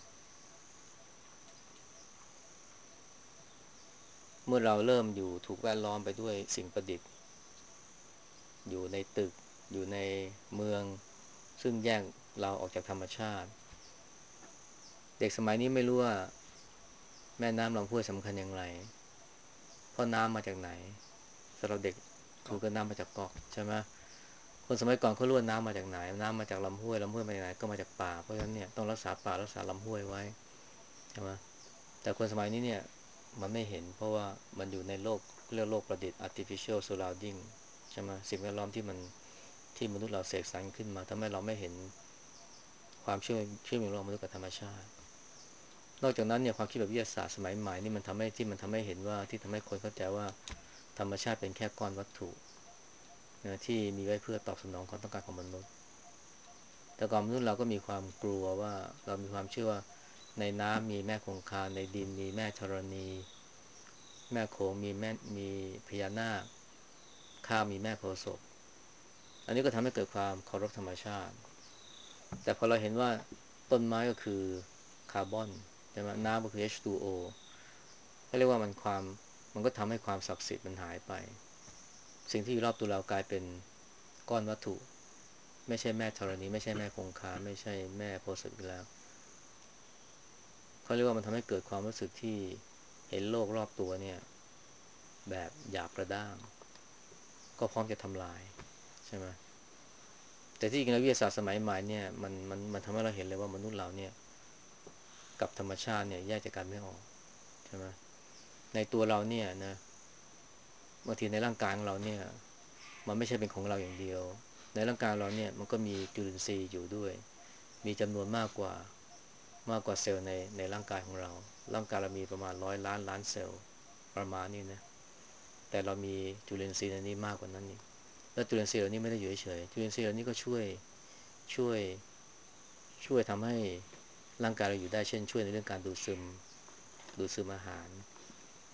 เริ่มอยู่ถูกแวดล้อมไปด้วยสิ่งประดิษฐ์อยู่ในตึกอยู่ในเมืองซึ่งแยกเราออกจากธรรมชาติเด็กสมัยนี้ไม่รู้ว่าแม่น้ำลำห้วยสำคัญอย่างไรเพราะน้ำมาจากไหนสำหรับเด็กคือก็น้ำมาจากก๊อกใช่ไหม คนสมัยก่อนเขารู้ว่าน้ำมาจากไหนน้ำมาจากลำห้วยมาจากไหนก็มาจากป่าเพราะฉะนั้นเนี่ยต้องรักษาป่ารักษาลำห้วยไว้ใช่ไหมแต่คนสมัยนี้เนี่ยมันไม่เห็นเพราะว่ามันอยู่ในโลกเรียกโลกประดิษฐ์ artificial surrounding ใช่ไหมสิ่งแวดล้อมที่มนุษย์เราเสกสรรขึ้นมาทำให้เราไม่เห็นความเชื่อมโยงระหว่างมนุษย์กับธรรมชาตินอกจากนั้นเนี่ยความคิดแบบวิทยาศาสตร์สมัยใหม่นี่มันทำให้เห็นว่าที่ทำให้คนเข้าใจว่าธรรมชาติเป็นแค่ก้อนวัตถุนะที่มีไว้เพื่อตอบสนองความต้องการของมนุษย์ แต่ก่อนมนุษย์เราก็มีความกลัวว่าเรามีความเชื่อว่าในน้ำมีแม่คงคาในดินมีแม่ธรณีแม่โขงมีพญานาคข้าวมีแม่โพธิ์ศพอันนี้ก็ทำให้เกิดความเคารพธรรมชาติแต่พอเราเห็นว่าต้นไม้ก็คือคาร์บอนใช่ไหมน้ำก็คือ H2O ก็เรียกว่ามันก็ทำให้ความศักดิ์สิทธิ์มันหายไปสิ่งที่อยู่รอบตัวเรากลายเป็นก้อนวัตถุไม่ใช่แม่ธรณีไม่ใช่แม่คงคาไม่ใช่แม่โพธิ์ศพอีกแล้ว เขาเรียกว่ามันทำให้เกิดความรู้สึกที่เห็นโลกรอบตัวเนี่ยแบบหยาบกระด้างก็พร้อมจะทำลายใช่ไหมแต่ที่จริงแล้ววิทยาศาสตร์สมัยใหม่เนี่ยมันทำให้เราเห็นเลยว่ามนุษย์เราเนี่ยกับธรรมชาติเนี่ยแยกจากกันไม่ออกใช่ไหมในตัวเราเนี่ยนะบางทีในร่างกายของเราเนี่ยมันไม่ใช่เป็นของเราอย่างเดียวในร่างกายเราเนี่ยมันก็มีจุลินทรีย์อยู่ด้วยมีจำนวนมากกว่าเซลล์ในร่างกายของเราร่างกายเรามีประมาณ100 ล้านเซลล์ประมาณนี้นะแต่เรามีจุลินทรีย์ในนี้มากกว่านั้นอีกแล้วจุลินทรีย์เหล่านี้ไม่ได้อยู่เฉยๆจุลินทรีย์เหล่านี้ก็ช่วยทำให้ร่างกายเราอยู่ได้เช่นช่วยในเรื่องการดูดซึมอาหาร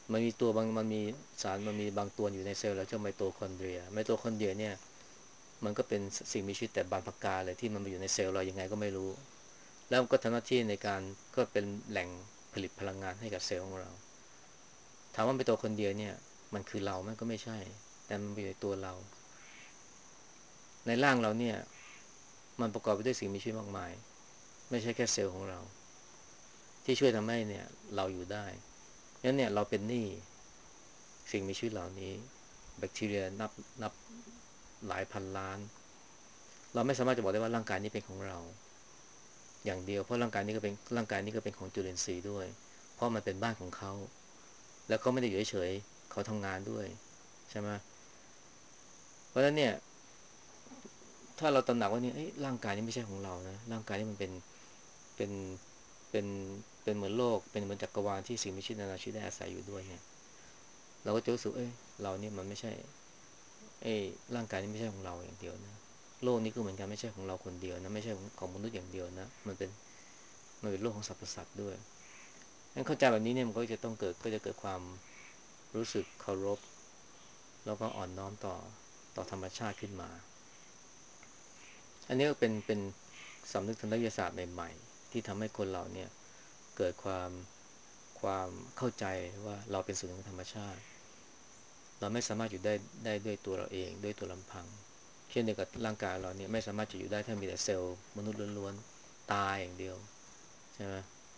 มันมีตัวบางมันมีสารมันมีบางตัวอยู่ในเซลล์เราเรียกไมโตคอนเดรียไมโตคอนเดรียเนี่ยมันก็เป็นสิ่งมีชีวิตแต่บางประการเลยที่มันมาอยู่ในเซลล์เรายังไงก็ไม่รู้แล้วมันก็ทำหน้าที่ในการก็เป็นแหล่งผลิตพลังงานให้กับเซลล์ของเราถามว่าไมโตคอนเดรียเนี่ยมันคือเรามันก็ไม่ใช่แต่มันอยู่ในตัวเราในร่างเราเนี่ยมันประกอบไปด้วยสิ่งมีชีวิตมากมายไม่ใช่แค่เซลล์ของเราที่ช่วยทำให้เนี่ยเราอยู่ได้งั้นเนี่ยเราเป็นหนี้สิ่งมีชีวิตเหล่านี้แบคทีเรียนับหลายพันล้านเราไม่สามารถจะบอกได้ว่าร่างกายนี้เป็นของเราอย่างเดียวเพราะร่างกายนี้ก็เป็นของจุลินทรีย์ด้วยเพราะมันเป็นบ้านของเขาแล้วเขาไม่ได้อยู่เฉยๆเขาทำงานด้วยใช่ไหมเพราะฉะนั้นเนี่ยถ้าเราตระหนักว่าเนี่ยร่างกายนี้ไม่ใช่ของเรานะร่างกายนี้มันเป็นเป็นเป็นเหมือนโลกเป็นเหมือนจักรวาลที่สิ่งมีชีวิตนานาชนิดได้อาศัยอยู่ด้วยเนี่ยเราก็จะรู้สึกเราเนี่ยมันไม่ใช่ไอ้ร่างกายนี้ไม่ใช่ของเราอย่างเดียวนะโลกนี้ก็เหมือนกันไม่ใช่ของเราคนเดียวนะไม่ใช่ของมนุษย์อย่างเดียวนะมันเป็นโลกของสรรพสัตว์ด้วยงั้นเข้าใจแบบนี้เนี่ยมันก็จะเกิดความรู้สึกเคารพแล้วก็อ่อนน้อมต่อธรรมชาติขึ้นมาอันนี้ก็เป็นสำนึกทางวิทยาศาสตร์ใหม่ๆที่ทำให้คนเราเนี่ยเกิดความเข้าใจว่าเราเป็นส่วนหนึ่งของธรรมชาติเราไม่สามารถอยู่ได้ด้วยตัวเราเองด้วยตัวลำพังเช่นเดียวกับร่างกายเราเนี่ยไม่สามารถจะอยู่ได้ถ้ามีแต่เซลล์มนุษย์ล้วนๆตายอย่างเดียวใช่ไหม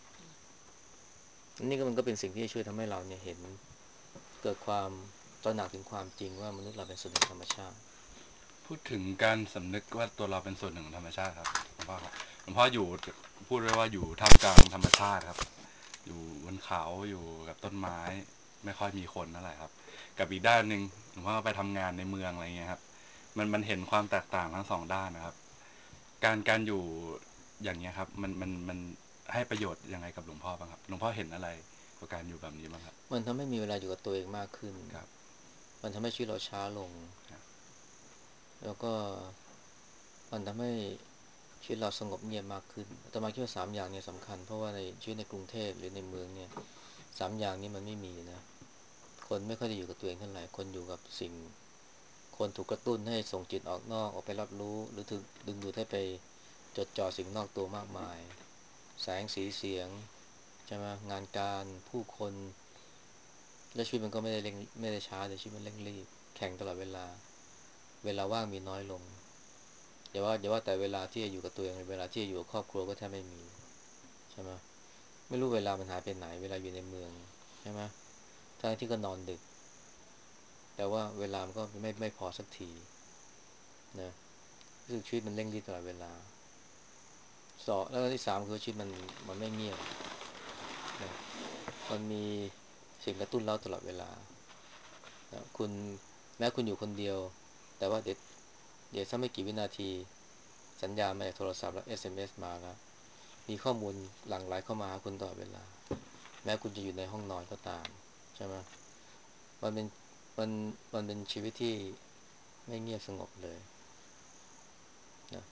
อันนี้ก็มันก็เป็นสิ่งที่ช่วยทำให้เราเนี่ยเห็นเกิดความตระหนักถึงความจริงว่ามนุษย์เราเป็นส่วนหนึ่งของธรรมชาติพูดถึงการสำนึกว่าตัวเราเป็นส่วนหนึ่งของธรรมชาติครับหลวงพ่อครับหลวงพ่ออยู่พูดไว้ว่าอยู่ท่ามกลางธรรมชาติครับอยู่บนเขาอยู่กับต้นไม้ไม่ค่อยมีคนนั่นแหละครับกับอีกด้านหนึ่งหลวงพ่อไปทำงานในเมืองอะไรเงี้ยครับมันเห็นความแตกต่างทั้งสองด้านนะครับการอยู่อย่างเงี้ยครับมันให้ประโยชน์ยังไงกับหลวงพ่อบ้างครับหลวงพ่อเห็นอะไรกับการอยู่แบบนี้บ้างครับมันทำให้มีเวลาอยู่กับตัวเองมากขึ้นครับมันทำให้ชีวิตเราช้าลงแล้วก็มันทำให้ชีวิตเราสงบเงียบมากขึ้นอาตมาคิดว่าสามอย่างเนี่ยสำคัญเพราะว่าในชีวิตในกรุงเทพหรือในเมืองเนี่ยสามอย่างนี้มันไม่มีนะคนไม่ค่อยได้อยู่กับตัวเองเท่าไหร่คนอยู่กับสิ่งคนถูกกระตุ้นให้ส่งจิตออกนอกออกไปรับรู้หรือถูกดึงดูดให้ไปจดจ่อสิ่งนอกตัวมากมายแสงสีเสียงใช่ไหมงานการผู้คนและชีวิตมันก็ไม่ได้ช้าแต่ชีวิตมันเร่งรีบแข่งตลอดเวลาว่างมีน้อยลงอย่าว่าแต่เวลาที่จะอยู่กับตัวเองเลยเวลาที่จะอยู่กับครอบครัวก็แทบไม่มีใช่ไหมไม่รู้เวลามันหายไปไหนเวลาอยู่ในเมืองใช่ไหมทั้งที่ก็นอนดึกแต่ว่าเวลามันก็ไม่พอสักทีนะรู้สึกชีวิตมันเร่งรีบตลอดเวลาสองแล้วที่สามคือชีวิตมันไม่เงียบนะมันมีสิ่งกระตุ้นเราตลอดเวลานะแม้คุณอยู่คนเดียวแต่ว่าเดี๋ยวสักไม่กี่วินาทีสัญญาณมาจากโทรศัพท์แล้ว SMS มาแล้วมีข้อมูลหลั่งไหลเข้ามาหาคุณตลอดเวลาแม้คุณจะอยู่ในห้องนอนก็ตามใช่ไหมมันเป็นมันมันเป็นชีวิตที่ไม่เงียบสงบเลยนะ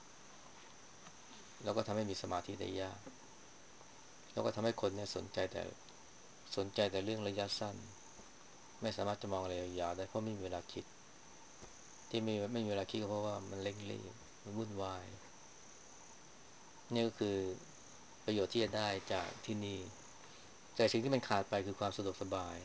แล้วก็ทำให้มีสมาธิได้ยากแล้วก็ทำให้คนเนี่ยสนใจแต่เรื่องระยะสั้นไม่สามารถจะมองอะไรยาวๆได้เพราะไม่มีเวลาคิดที่ไม่มีเวลาคิดก็เพราะว่ามันเร่งรีบมันวุ่นวายนี่ก็คือประโยชน์ที่จะได้จากที่นี่แต่สิ่งที่มันขาดไปคือความสะดวกสบาย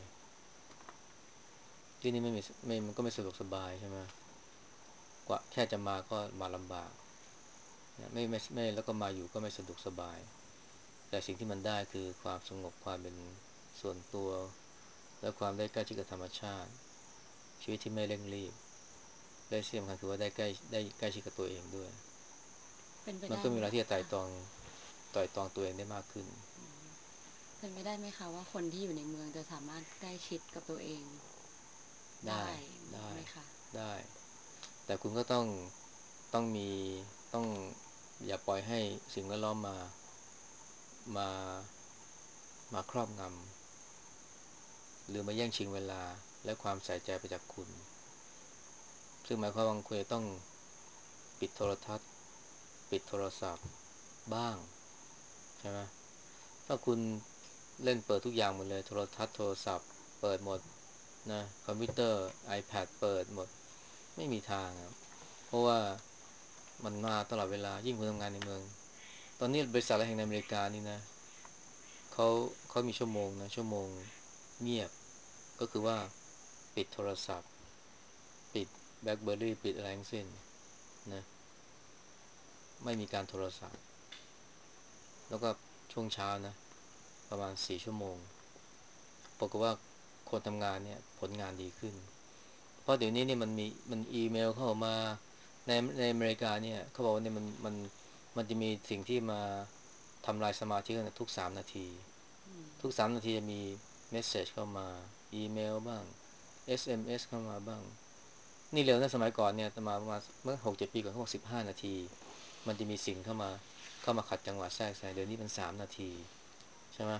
ที่นี่มันก็ไม่สะดวกสบายใช่ไหมกว่าแค่จะมาก็มาลำบากนะไม่แล้วก็มาอยู่ก็ไม่สะดวกสบายแต่สิ่งที่มันได้คือความสงบความเป็นส่วนตัวและความได้ใกล้ชิดกับธรรมชาติชีวิตที่ไม่เร่งรีบและที่สำคัญคือว่าได้ใกล้ชิดกับตัวเองด้วยเป็นไปมันได้ไหมก็มีเวลาที่จะค่ะไตร่ตรองตัวเองได้มากขึ้นเป็นไปได้ไหมคะว่าคนที่อยู่ในเมืองจะสามารถใกล้ชิดกับตัวเองได้ได้ได้ไหมคะได้แต่คุณก็ต้องมีต้องอย่าปล่อยให้สิ่งแวดล้อมมามาครอบงำหรือมาแย่งชิงเวลาและความใส่ใจไปจากคุณซึ่งหมายความว่าคุณจะต้องปิดโทรทัศน์ปิดโทรศัพท์บ้างใช่ไหมถ้าคุณเล่นเปิดทุกอย่างหมดเลยโทรทัศน์โทรศัพท์เปิดหมดนะคอมพิวเตอร์ iPad เปิดหมดไม่มีทางครับเพราะว่ามันมาตลอดเวลายิ่งคนทำงานในเมืองตอนนี้บริษัทอะไรแห่งในอเมริกานี่นะเขาเขามีชั่วโมงนะชั่วโมงเงียบก็คือว่าปิดโทรศัพท์ปิดแบล็คเบอร์รี่ปิดอะไรทั้งสิ้นนะไม่มีการโทรศัพท์แล้วก็ช่วงเช้านะประมาณ4 ชั่วโมงปรากฏว่าคนทำงานเนี่ยผลงานดีขึ้นเพราะเดี๋ยวนี้เนี่ยมันอีเมลเข้ามาในอเมริกาเนี่ยเขาบอกว่าเนี่ยมันจะมีสิ่งที่มาทำลายสมาธิกันทุก3 นาทีทุก3 นาทีจะมีเมสเซจเข้ามาอีเมลบ้าง SMS เข้ามาบ้างนี่เร็วนะสมัยก่อนเนี่ยประมาณเมื่อ6-7 ปีก่อนเขาบอก15 นาทีมันจะมีสิ่งเข้ามาขัดจังหวะแทรกแซงเดี๋ยวนี้มัน3 นาทีใช่ไหม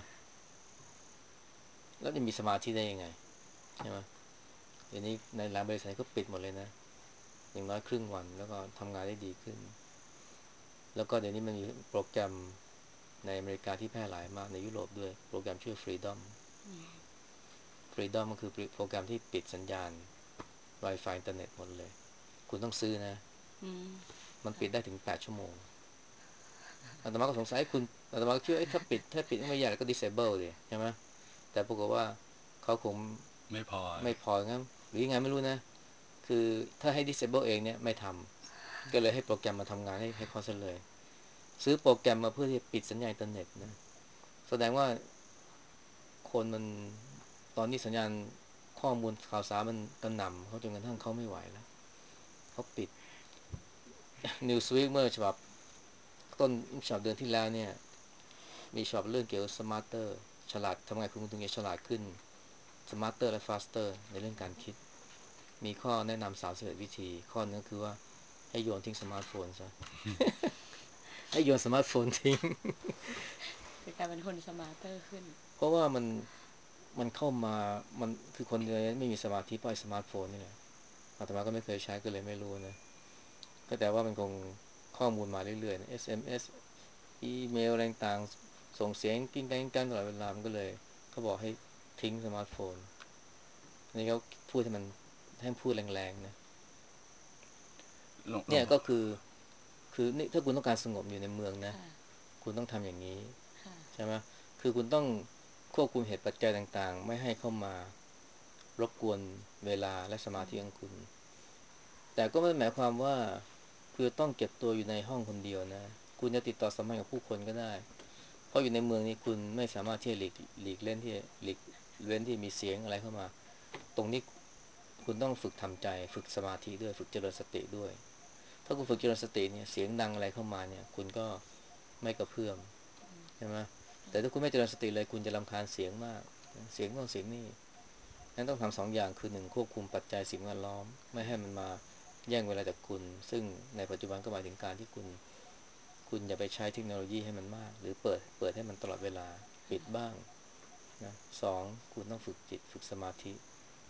แล้วจะมีสมาธิได้ยังไงใช่ไหมเดี๋ยวนี้ในหลายบริษัทก็ปิดหมดเลยนะอย่างน้อยครึ่งวันแล้วก็ทำงานได้ดีขึ้นแล้วก็เดี๋ยวนี้มันมีโปรแกรมในอเมริกาที่แพร่หลายมากในยุโรปด้วยโปรแกรมชื่อ Freedom ก็คือโปรแกรมที่ปิดสัญญาณ Wi-Fi อินเทอร์เน็ตหมดเลยคุณต้องซื้อนะมันปิดได้ถึง8 ชั่วโมงอาตมาก็สงสัยคุณอาตมาก็คิดว่าถ้าปิดไม่ยากก็ disable เลยใช่ไหมแต่ปรากฏว่าเขาคงไม่พอไม่พองั้นหรือยังไงไม่รู้นะคือถ้าให้ disable เองเนี่ยไม่ทำก็เลยให้โปรแกรมมาทำงานให้เขาซะเลยซื้อโปรแกรมมาเพื่อที่จะปิดสัญญาณอินเทอร์เน็ตนะแสดงว่าคนมันตอนนี้สัญญาณข้อมูลข่าวสารมันกระหน่ำเขาจนกระทั่งเขาไม่ไหวแล้วเขาปิด Newsweek เมื่อฉบับเดือนที่แล้วเนี่ยมีฉบับเรื่องเกี่ยวกับ smarter ฉลาดทำไงคุณถึงจะฉลาดขึ้น smarter และ faster ในเรื่องการคิดมีข้อแนะนำ31 วิธีข้อนึงคือว่าให้โยนทิ้งสมาร์ทโฟนซะ ให้โยนสมาร์ทโฟนทิ้งจะกลายเป็นคนสมาร์เตอร์ขึ้นเพราะว่ามันเข้ามามันคือคนเดียวไม่มีสมาธิเพราะไอ้สมาร์ทโฟนนี่แหละอาตมาก็ไม่เคยใช้ก็เลยไม่รู้นะก็แต่ว่ามันคงข้อมูลมาเรื่อยๆนะ SMS อีเมลอะไรต่างๆส่งเสียงกิ้งกังตลอดเวลามันก็เลยเขาบอกให้ทิ้งสมาร์ทโฟนนี่เขาพูดให้พูดแรงๆนะเนี่ยหลวงพ่อก็คือนี่ถ้าคุณต้องการสงบอยู่ในเมืองนะค่ะคุณต้องทำอย่างนี้ค่ะใช่ไหมคือคุณต้องควบคุมเหตุปัจจัยต่างๆไม่ให้เข้ามารบกวนเวลาและสมาธิของคุณแต่ก็ไม่หมายความว่าคือต้องเก็บตัวอยู่ในห้องคนเดียวนะคุณจะติดต่อสัมพันธ์กับผู้คนก็ได้เพราะอยู่ในเมืองนี้คุณไม่สามารถที่จะหลีกเล่นที่หลีกเว้นที่มีเสียงอะไรเข้ามาตรงนี้คุณต้องฝึกทำใจฝึกสมาธิด้วยฝึกเจริญสติด้วยถ้าคุณฝึกเจริญสติเนี่ยเสียงดังอะไรเข้ามาเนี่ยคุณก็ไม่กระเพื่อมใช่ไหมแต่ถ้าคุณไม่เจริญสติเลยคุณจะรำคาญเสียงมากเสียงโน่นเสียงนี่นั้นต้องทำ2 อย่างคือ1ควบคุมปัจจัยสิ่งแวดล้อมไม่ให้มันมาแย่งเวลาจากคุณซึ่งในปัจจุบันก็หมายถึงการที่คุณอย่าไปใช้เทคโนโลยีให้มันมากหรือเปิดให้มันตลอดเวลาปิดบ้างนะ2คุณต้องฝึกจิตฝึกสมาธิ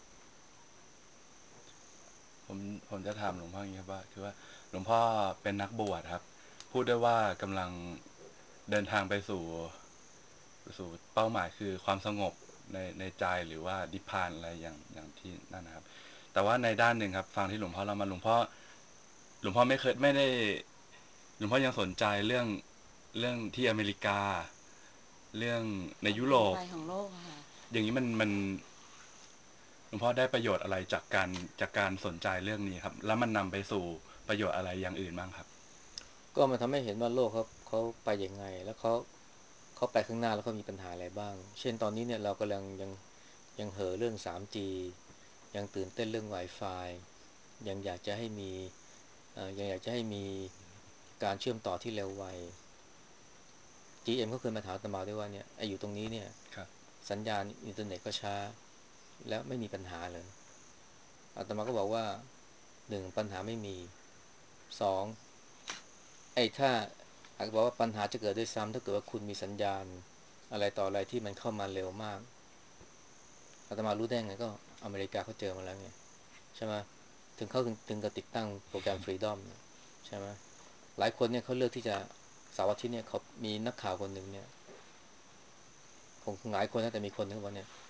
ผมผมจะถามหลวงพ่ออย่างนี้ครับว่าคือว่าหลวงพ่อเป็นนักบวชครับพูดได้ว่ากำลังเดินทางไปสู่เป้าหมายคือความสงบในใจหรือว่านิพพานอะไรอย่างที่นั่นนะครับแต่ว่าในด้านหนึ่งครับฟังที่หลวงพ่อเรามาหลวงพ่อไม่ได้หลวงพ่อยังสนใจเรื่องที่อเมริกาเรื่องในความยุโรปเป็นไปของโลกอะค่ะอย่างนี้มันหลวงพ่อได้ประโยชน์อะไรจากการสนใจเรื่องนี้ครับแล้วมันนำไปสู่ประโยชน์อะไรอย่างอื่นบ้างครับก็มาทำให้เห็นว่าโลกเขาไปยังไงแล้วเขาไปข้างหน้าแล้วเขามีปัญหาอะไรบ้างเช่นตอนนี้เนี่ยเรากำลังยังเห่อเรื่อง 3G ยังตื่นเต้นเรื่อง Wi-Fi ยังอยากจะให้มียังอยากจะให้มีการเชื่อมต่อที่เร็วไว GM เขาเคยมาถามอาตมาด้วยว่าเนี่ยไอ้อยู่ตรงนี้เนี่ยครับสัญญาณอินเทอร์เน็ตก็ช้าแล้วไม่มีปัญหาเลยอาตมาก็บอกว่า1ปัญหาไม่มี2ไอ้ถ้าอาจจะบอกว่าปัญหาจะเกิดด้วยซ้ำถ้าเกิดว่าคุณมีสัญญาณอะไรต่ออะไรที่มันเข้ามาเร็วมากอาตมารู้ได้ไงก็อเมริกาเขาเจอมาแล้วไงใช่ไหมถึงกับติดตั้งโปรแกรม Freedom ใช่ไหมหลายคนเนี่ยเขาเลือกที่จะเสาร์อาทิตย์เนี่ยเขามีนักข่าวคนหนึ่งเนี่ยคงหลายคนนะแต่มีคนนึงว่าเนี่ย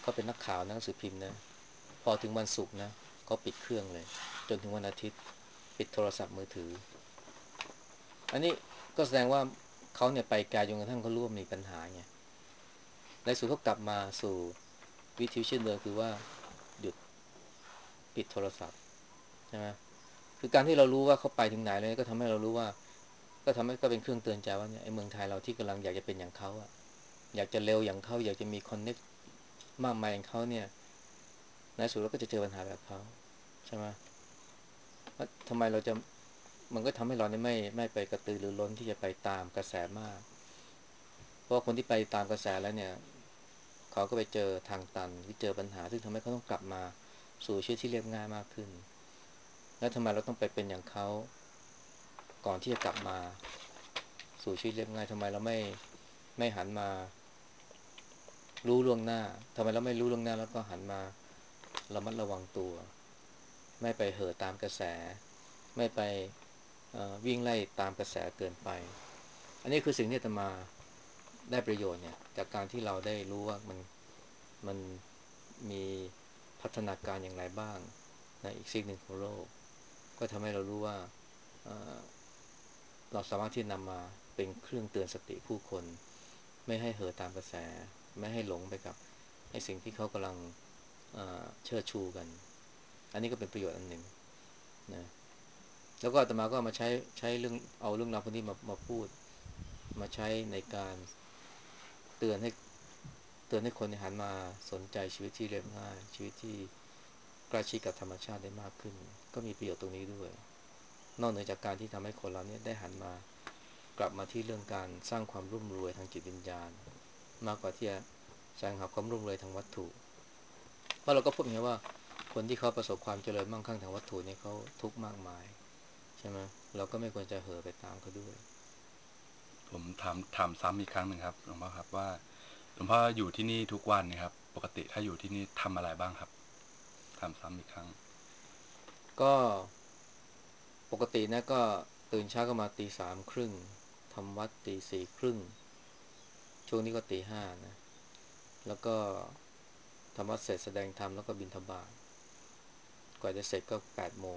เขาเป็นนักข่าวนะหนังสือพิมพ์นะพอถึงวันศุกร์นะเขาปิดเครื่องเลยจนถึงวันอาทิตย์ปิดโทรศัพท์มือถืออันนี้ก็แสดงว่าเขาเนี่ยไปไกลจนกระทั่งเขารู้ว่ามีปัญหาไงในสุดเขากลับมาสู่วิธีเช่นเดิมคือว่าหยุดปิดโทรศัพท์ใช่ไหมคือการที่เรารู้ว่าเขาไปถึงไหนเลยก็ทำให้เรารู้ว่าก็ทำให้ก็เป็นเครื่องเตือนใจว่าเนี่ยไอ้เมืองไทยเราที่กำลังอยากจะเป็นอย่างเขาอะอยากจะเร็วอย่างเขาอยากจะมีคอนเน็กมากมายอย่างเขาเนี่ยในสุดเราก็จะเจอปัญหาแบบเขาใช่ไหมทำไมเราจะมันก็ทำให้เราเนี่ยไม่ไปกระตือรือร้นที่จะไปตามกระแสมากเพราะคนที่ไปตามกระแสแล้วเนี่ยเขาก็ไปเจอทางตันที่เจอปัญหาซึ่งทำให้เขาต้องกลับมาสู่ชีวิตที่เรียบง่ายมากขึ้นแล้วทำไมเราต้องไปเป็นอย่างเขาก่อนที่จะกลับมาสู่ชีวิตเรียบง่ายทำไมเราไม่หันมารู้ล่วงหน้าทำไมเราไม่รู้ล่วงหน้าแล้วก็หันมาระมัดระวังตัวไม่ไปเห่อตามกระแสไม่ไปวิ่งไล่ตามกระแสเกินไปอันนี้คือสิ่งที่อาตมาได้ประโยชน์เนี่ยจากการที่เราได้รู้ว่ามันมีพัฒนาการอย่างไรบ้างในอีกซีกหนึ่งของโลกก็ทำให้เรารู้ว่าเอ่อเราสามารถที่นำมาเป็นเครื่องเตือนสติผู้คนไม่ให้เห่อตามกระแสไม่ให้หลงไปกับให้สิ่งที่เขากำลังเชิดชูกันอันนี้ก็เป็นประโยชน์อันหนึ่งนะแล้วก็อาตมาก็มาใช้เรื่องเอาเรื่องราวพวกนี้มาพูดมาใช้ในการเตือนให้เตือนให้คนหันมาสนใจชีวิตที่เรียบง่ายชีวิตที่ใกล้ชิดกับธรรมชาติได้มากขึ้นก็มีประโยชน์ตรงนี้ด้วยนอกเหนือจากการที่ทำให้คนเราเนี่ยได้หันมากลับมาที่เรื่องการสร้างความรุ่มรวยทางจิตวิญญาณมากกว่าที่จะแสวงหาความรุ่มรวยทางวัตถุเพราะเราก็พบอย่างนี้ว่าคนที่เขาประสบความเจริญมั่งคั่งทางวัตถุเนี่ยเขาทุกข์มากมายใช่ไหมเราก็ไม่ควรจะเห่อไปตามเขาด้วยผมถามซ้ำอีกครั้งหนึ่งครับหลวงพ่อครับว่าหลวงพ่ออยู่ที่นี่ทุกวันนะครับปกติถ้าอยู่ที่นี่ทำอะไรบ้างครับถามซ้ำอีกครั้งก็ปกตินะก็ตื่นเช้าก็มาตี 3 ครึ่งทำวัดตี 4 ครึ่งช่วงนี้ก็ตี 5นะแล้วก็ทำวัดเสร็จแสดงธรรมแล้วก็บิณฑบาตกว่าจะเสร็จก็8 โมง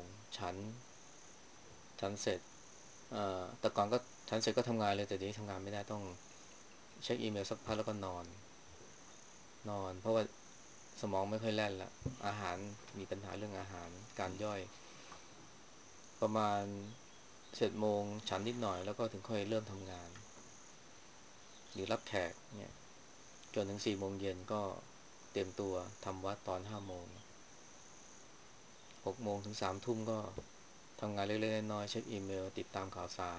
ฉันเสร็จแต่ก่อนก็ฉันเสร็จก็ทำงานเลยแต่เดี๋ยวนี้ทำงานไม่ได้ต้องเช็คอีเมลสักพักแล้วก็นอนเพราะว่าสมองไม่ค่อยแล่นละอาหารมีปัญหาเรื่องอาหารการย่อยประมาณ7 โมงฉันนิดหน่อยแล้วก็ถึงค่อยเริ่มทำงานหรือรับแขกเนี่ยจนถึง4 โมงเย็นก็เตรียมตัวทำวัดตอน5 โมง6 โมงถึง3 ทุ่มก็ทำงานเล็กๆน้อยๆเช็คอีเมลติดตามข่าวสาร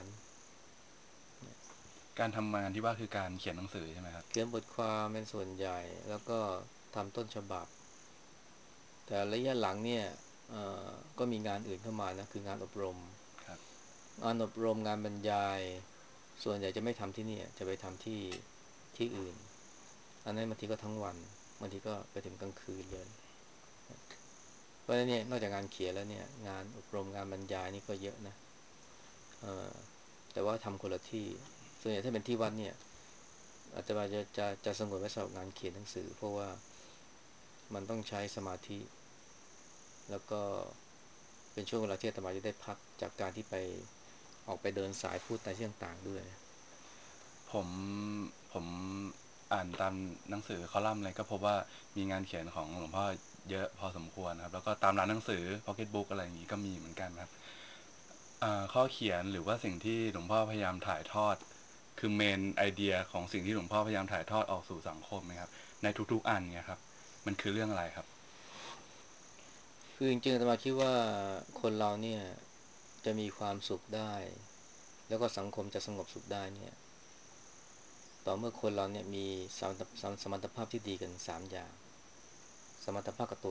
การทำงานที่ว่าคือการเขียนหนังสือใช่ไหมครับเขียนบทความเป็นส่วนใหญ่แล้วก็ทำต้นฉบับแต่ระยะหลังเนี่ยเอ่ก็มีงานอื่นเข้ามานะคืองานอบรมครับงานอบรมงานบรรยายส่วนใหญ่จะไม่ทำที่นี่จะไปทำที่อื่นอันนั้นบางทีก็ทั้งวันบางทีก็ไปถึงกลางคืนเลยเพราะฉะนั้นเนี่ยนอกจากงานเขียนแล้วเนี่ยงานอบรมงานบรรยายนี่ก็เยอะนะเออแต่ว่าทำคนละที่ส่วนใหญ่ถ้าเป็นที่วัดเนี่ยอาจจะจะสงวนไว้สำหรับงานเขียนหนังสือเพราะว่ามันต้องใช้สมาธิแล้วก็เป็นช่วงเวลาที่อาตมาจะได้พักจากการที่ไปออกไปเดินสายพูดในที่ต่างๆด้วยผมผมอ่านตามหนังสือคอลัมน์อะไรก็พบว่ามีงานเขียนของหลวงพ่อเยอะพอสมควรครับแล้วก็ตามร้านหนังสือพ็อกเก็ตบุ๊กอะไรอย่างนี้ก็มีเหมือนกันครับข้อเขียนหรือว่าสิ่งที่หลวงพ่อพยายามถ่ายทอดคือเมนไอเดียของสิ่งที่หลวงพ่อพยายามถ่ายทอดออกสู่สังคมนะครับในทุกๆอันเนี่ยครับมันคือเรื่องอะไรครับคือจริงๆอาตมาคิดว่าคนเราเนี่ยจะมีความสุขได้แล้วก็สังคมจะสงบสุขได้เนี่ยต่อเมื่อคนเราเนี่ยมีสมรรถภาพที่ดีกัน3 อย่างสมรรถภาพกับ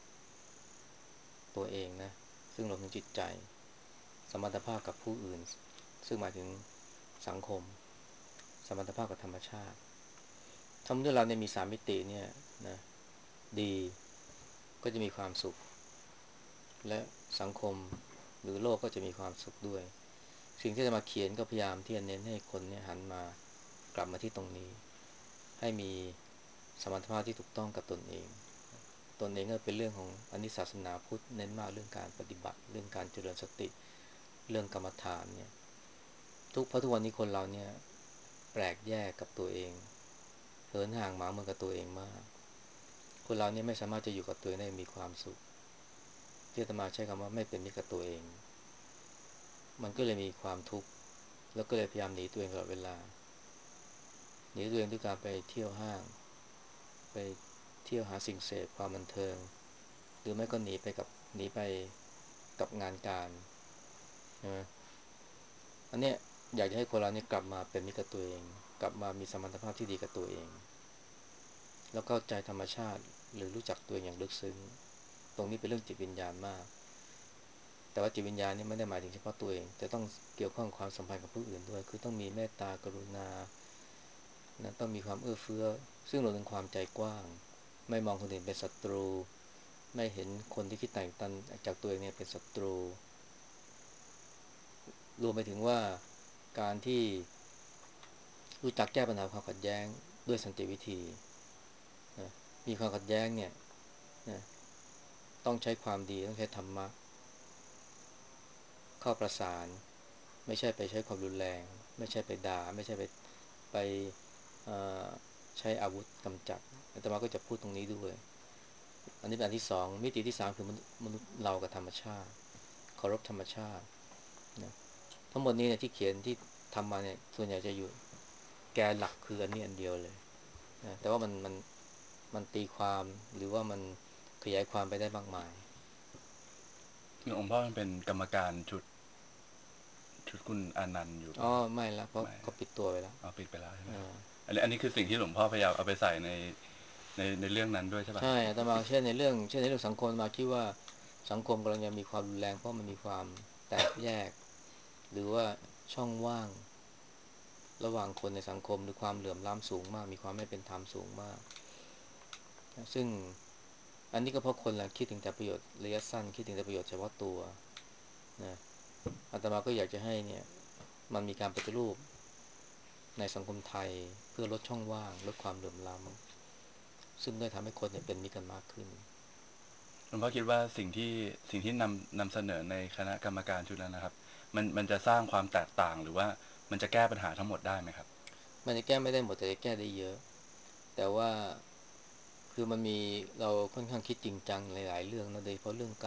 ตัวเองนะซึ่งรวมถึงจิตใจสมรรถภาพกับผู้อื่นซึ่งหมายถึงสังคมสมรรถภาพกับธรรมชาติถ้าเมื่อเราเนี่ยมี3 มิติเนี่ยนะดีก็จะมีความสุขและสังคมหรือโลกก็จะมีความสุขด้วยสิ่งที่จะมาเขียนก็พยายามที่จะเน้นให้คนเนี่ยหันมากลับมาที่ตรงนี้ให้มีสมรรถภาพที่ถูกต้องกับตนเองตนเองก็เป็นเรื่องของอันนี้ศาสนาพุทธเน้นมากเรื่องการปฏิบัติเรื่องการเจริญสติเรื่องกรรมฐานเนี่ยเพราะทุกวันนี้คนเราเนี่ยแปลกแยกกับตัวเองเหินห่างหมาเหมือนกับตัวเองมากคนเราเนี่ยไม่สามารถจะอยู่กับตัวเองได้มีความสุขที่อาตมาใช้คำว่าไม่เป็นมิตรกับตัวเองมันก็เลยมีความทุกข์แล้วก็เลยพยายามหนีตัวเองตลอดเวลาหนีตัวเองด้วยการไปเที่ยวห้างไปเที่ยวหาสิ่งเสพความบันเทิงหรือไม่ก็หนีไปกับงานการใช่ไหมอันเนี้ยอยากจะให้คนเราเนี่ยกลับมาเป็นมิตรกับตัวเองกลับมามีสมรรถภาพที่ดีกับตัวเองแล้วเข้าใจธรรมชาติหรือรู้จักตัวเองอย่างลึกซึ้งตรงนี้เป็นเรื่องจิตวิญญาณมากแต่ว่าจิตวิญญาณนี่ไม่ได้หมายถึงเฉพาะตัวเองจะต้องเกี่ยวข้องความสัมพันธ์กับผู้อื่นด้วยคือต้องมีเมตตากรุณานะต้องมีความเอื้อเฟื้อซึ่งรวมถึงความใจกว้างไม่มองคนอื่นเป็นศัตรูไม่เห็นคนที่คิดแตกต่างจากตัวเองเนี่ยเป็นศัตรูรวมไปถึงว่าการที่รู้จักแก้ปัญหาความขัดแย้งด้วยสันติวิธีนะมีความขัดแย้งเนี่ยนะต้องใช้ความดีต้องใช้ธรรมะเข้าประสานไม่ใช่ไปใช้ความรุนแรงไม่ใช่ไปด่าไม่ใช่ไปเอ่อใช้อาวุธกำจัดอาตมาก็จะพูดตรงนี้ด้วยอันนี้เป็นอันที่สองมิติที่สามคือมนุษย์เรากับธรรมชาติเคารพธรรมชาตินะทั้งหมดนี้เนี่ยที่เขียนที่ทำมาเนี่ยส่วนใหญ่จะอยู่แกนหลักคืออันนี้อันเดียวเลยนะแต่ว่ามันตีความหรือว่ามันขยายความไปได้มากมายหลวงพ่อมันเป็นกรรมการชุดคุณอานันต์อยู่อ๋อป่ะครับไม่ละเพราะไม่เขาปิดตัวไปแล้วเอาปิดไปแล้วใช่ไหมครับอ่าอันนี้คือสิ่งที่หลวงพ่อพยายามเอาไปใส่ในเรื่องนั้นด้วยใช่ป่ะครับใช่อาตมาเช่นในเรื่องสังคมมาคิดว่าสังคมกำลังจะมีความรุนแรงเพราะมันมีความแตกแยกหรือว่าช่องว่างระหว่างคนในสังคมหรือความเหลื่อมล้ำสูงมากมีความไม่เป็นธรรมสูงมากซึ่งอันนี้ก็เพราะคนละคิดถึงแต่ประโยชน์ระยะสั้นคิดถึงแต่ประโยชน์เฉพาะตัวนะอาตมาก็อยากจะให้เนี่ยมันมีการปฏิรูปในสังคมไทยเพื่อลดช่องว่างลดความเหลื่อมล้ำซึ่งได้ทำให้คนเนี่ยเป็นมิตรกันมากขึ้นหลวงพ่อคิดว่าสิ่งที่นำเสนอในคณะกรรมการชุดนั้นนะครับมันจะสร้างความแตกต่างหรือว่ามันจะแก้ปัญหาทั้งหมดได้ไหมครับมันจะแก้ไม่ได้หมดแต่จะแก้ได้เยอะแต่ว่าคือมันมีเราค่อนข้างคิดจริงจังหลายๆเรื่องนะโดยเฉพาะเรื่อง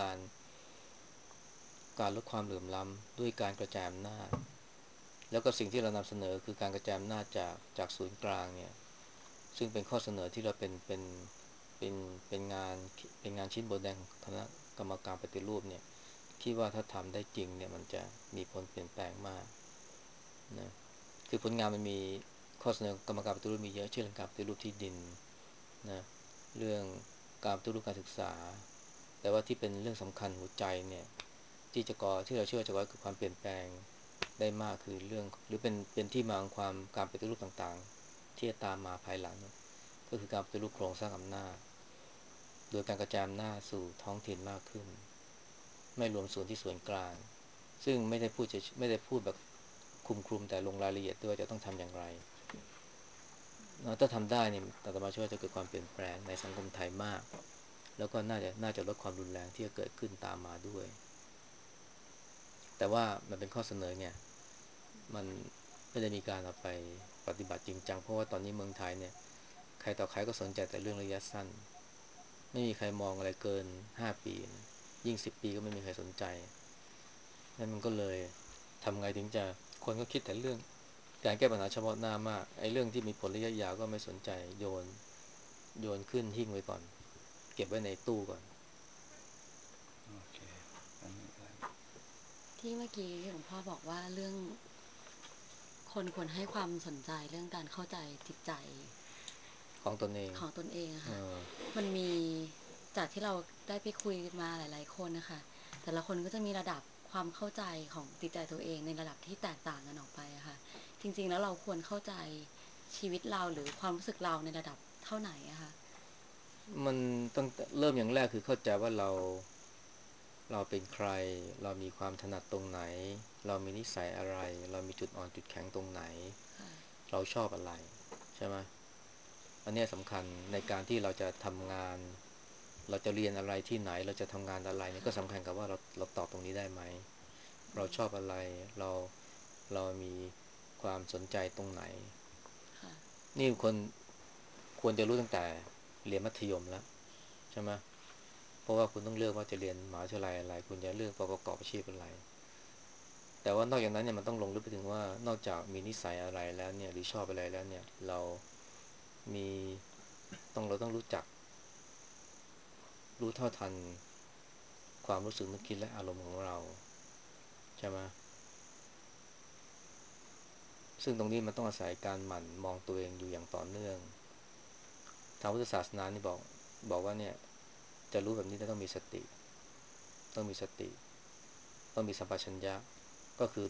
การลดความเหลื่อมล้ำด้วยการกระจายอำนาจแล้วก็สิ่งที่เรานำเสนอคือการกระจายอำนาจจากศูนย์กลางเนี่ยซึ่งเป็นข้อเสนอที่เราเป็นเป็นงานเป็นงานชิ้นโบแดงของคณะกรรมการปฏิรูปเนี่ยคิดว่าถ้าทำได้จริงเนี่ยมันจะมีผลเปลี่ยนแปลงมากนะคือผลงานมันมีข้อเสนอกรรมการปฏิรูปมีเยอะเช่นเรื่องการปฏิรูปที่ดินนะเรื่องการปฏิรูปการศึกษาแต่ว่าที่เป็นเรื่องสำคัญหัวใจเนี่ยที่เราเชื่อจะก่อคือความเปลี่ยนแปลงได้มากคือเรื่องหรือเป็นที่มาของความการปฏิรูปต่างๆที่จะตามมาภายหลังก็คือการปฏิรูปโครงสร้างอำนาจโดยการกระจายอำนาจสู่ท้องถิ่นมากขึ้นไม่รวมส่วนที่ส่วนกลางซึ่งไม่ได้พูดแบบคลุมแต่ลงรายละเอียดด้วยจะต้องทำอย่างไรถ้าทำได้เนี่ยอาตมาเชื่อว่าจะเกิดความเปลี่ยนแปลงในสังคมไทยมากแล้วก็น่าจะลดความรุนแรงที่จะเกิดขึ้นตามมาด้วยแต่ว่ามันเป็นข้อเสนอเนี่ยมันไม่ได้มีการเอาไปปฏิบัติจริงจังเพราะว่าตอนนี้เมืองไทยเนี่ยใครต่อใครก็สนใจแต่เรื่องระยะสั้นไม่มีใครมองอะไรเกิน5 ปีนะยิ่ง10 ปีก็ไม่มีใครสนใจนั่นมันก็เลยทำไงถึงจะคนก็คิดแต่เรื่องการแก้ปัญหาเฉพาะหน้ามากไอ้เรื่องที่มีผลระยะยาวก็ไม่สนใจโยนขึ้นหิ้งไว้ก่อนเก็บไว้ในตู้ก่อนโอเคอันนี้ที่เมื่อกี้หลวงพ่อบอกว่าเรื่องคนควรให้ความสนใจเรื่องการเข้าใจจิตใจของตนเองของตนเองอะเอค่ะอมันมีจากที่เราได้ไปคุยมาหลายๆคนนะคะแต่ละคนก็จะมีระดับความเข้าใจของจิตใจตัวเองในระดับที่แตกต่างกันออกไปอะค่ะจริงๆแล้วเราควรเข้าใจชีวิตเราหรือความรู้สึกเราในระดับเท่าไหนอะคะมันต้องเริ่มอย่างแรกคือเข้าใจว่าเราเป็นใครเรามีความถนัดตรงไหนเรามีนิสัยอะไรเรามีจุดอ่อนจุดแข็งตรงไหนค่ะเราชอบอะไรใช่ไหมอันเนี้ยสำคัญในการที่เราจะทำงานเราจะเรียนอะไรที่ไหนเราจะทำงานอะไรเนี่ยก็ค่ะสำคัญกับว่าเราตอบตรงนี้ได้ไหมอืมเราชอบอะไรเราเรามีความสนใจตรงไหนค่ะนี่คนควรจะรู้ตั้งแต่เรียนมัธยมแล้วใช่ไหมเพราะว่าคุณต้องเลือกว่าจะเรียนมหาวิทยาลัยอะไรคุณจะเลือกประกอบอาชีพอะไรแต่ว่านอกจากนั้นเนี่ยมันต้องลงลึกไปถึงว่านอกจากมีนิสัยอะไรแล้วเนี่ยหรือชอบอะไรแล้วเนี่ยเรามีเราต้องรู้จักรู้เท่าทันความรู้สึกนึกคิดและอารมณ์ของเราใช่ไหมซึ่งตรงนี้มันต้องอาศัยการหมั่นมองตัวเองอยู่อย่างต่อเนื่องทางพุทธศาสนานี่บอกว่าเนี่ยจะรู้แบบนี้ต้องมีสติต้องมีสติต้องมีสัมปชัญญะก็คือ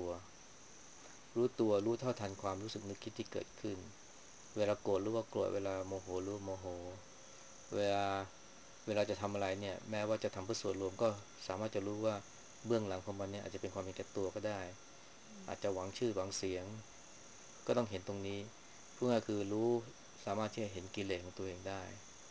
รู้เท่าทันความรู้สึกนึกคิดที่เกิดขึ้นเวลาโกรธรู้ว่าโกรธเวลาโมโหรู้โมโหเวลาจะทำอะไรเนี่ยแม้ว่าจะทำเพื่อส่วนรวมก็สามารถจะรู้ว่าเบื้องหลังของมันเนี่ยอาจจะเป็นความเป็นแก่ตัวก็ได้อาจจะหวังชื่อหวังเสียงก็ต้องเห็นตรงนี้พูดง่ายๆคือรู้สามารถที่จะเห็นกิเลสของตัวเองได้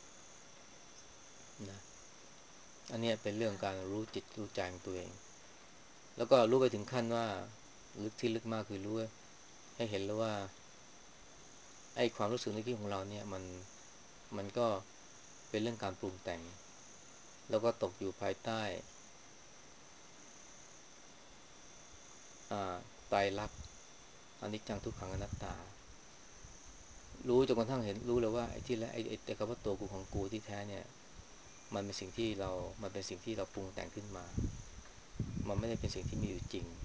นะอันนี้เป็นเรื่องการค่ะรู้จิตรู้ใจของตัวเองแล้วก็รู้ไปถึงขั้นว่าลึกมากคือรู้ให้เห็นแล้วว่าไอ้ความรู้สึกนึกคิดของเราเนี่ยมันก็เป็นเรื่องการปรุงแต่งแล้วก็ตกอยู่ภายใต้อ่าไตรลักษณ์อนิจจังทุกขังอนัตตารู้จนกระทั่งเห็นรู้เลยว่าไอ้ที่แล้วไอ้คำว่าตัวกูของกูที่แท้เนี่ยมันเป็นสิ่งที่เราปรุงแต่งขึ้นมามันไม่ได้เป็นสิ่งที่มีอยู่จริง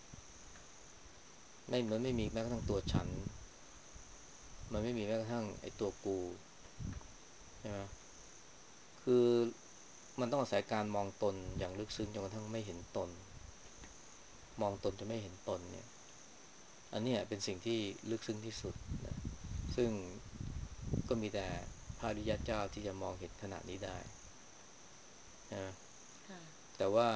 มันไม่มีแม้กระทั่งตัวฉันมันไม่มีแม้กระทั่งไอ้ตัวกูใช่ไหมคือมันต้องอาศัยการมองตนอย่างลึกซึ้งจนกระทั่งไม่เห็นตนมองตนจะไม่เห็นตนเนี่ยอันนี้เป็นสิ่งที่ลึกซึ้งที่สุดนะซึ่งก็มีแต่พระอริยเจ้าที่จะมองเห็นขนาดนี้ได้นะค่ะแต่ว่า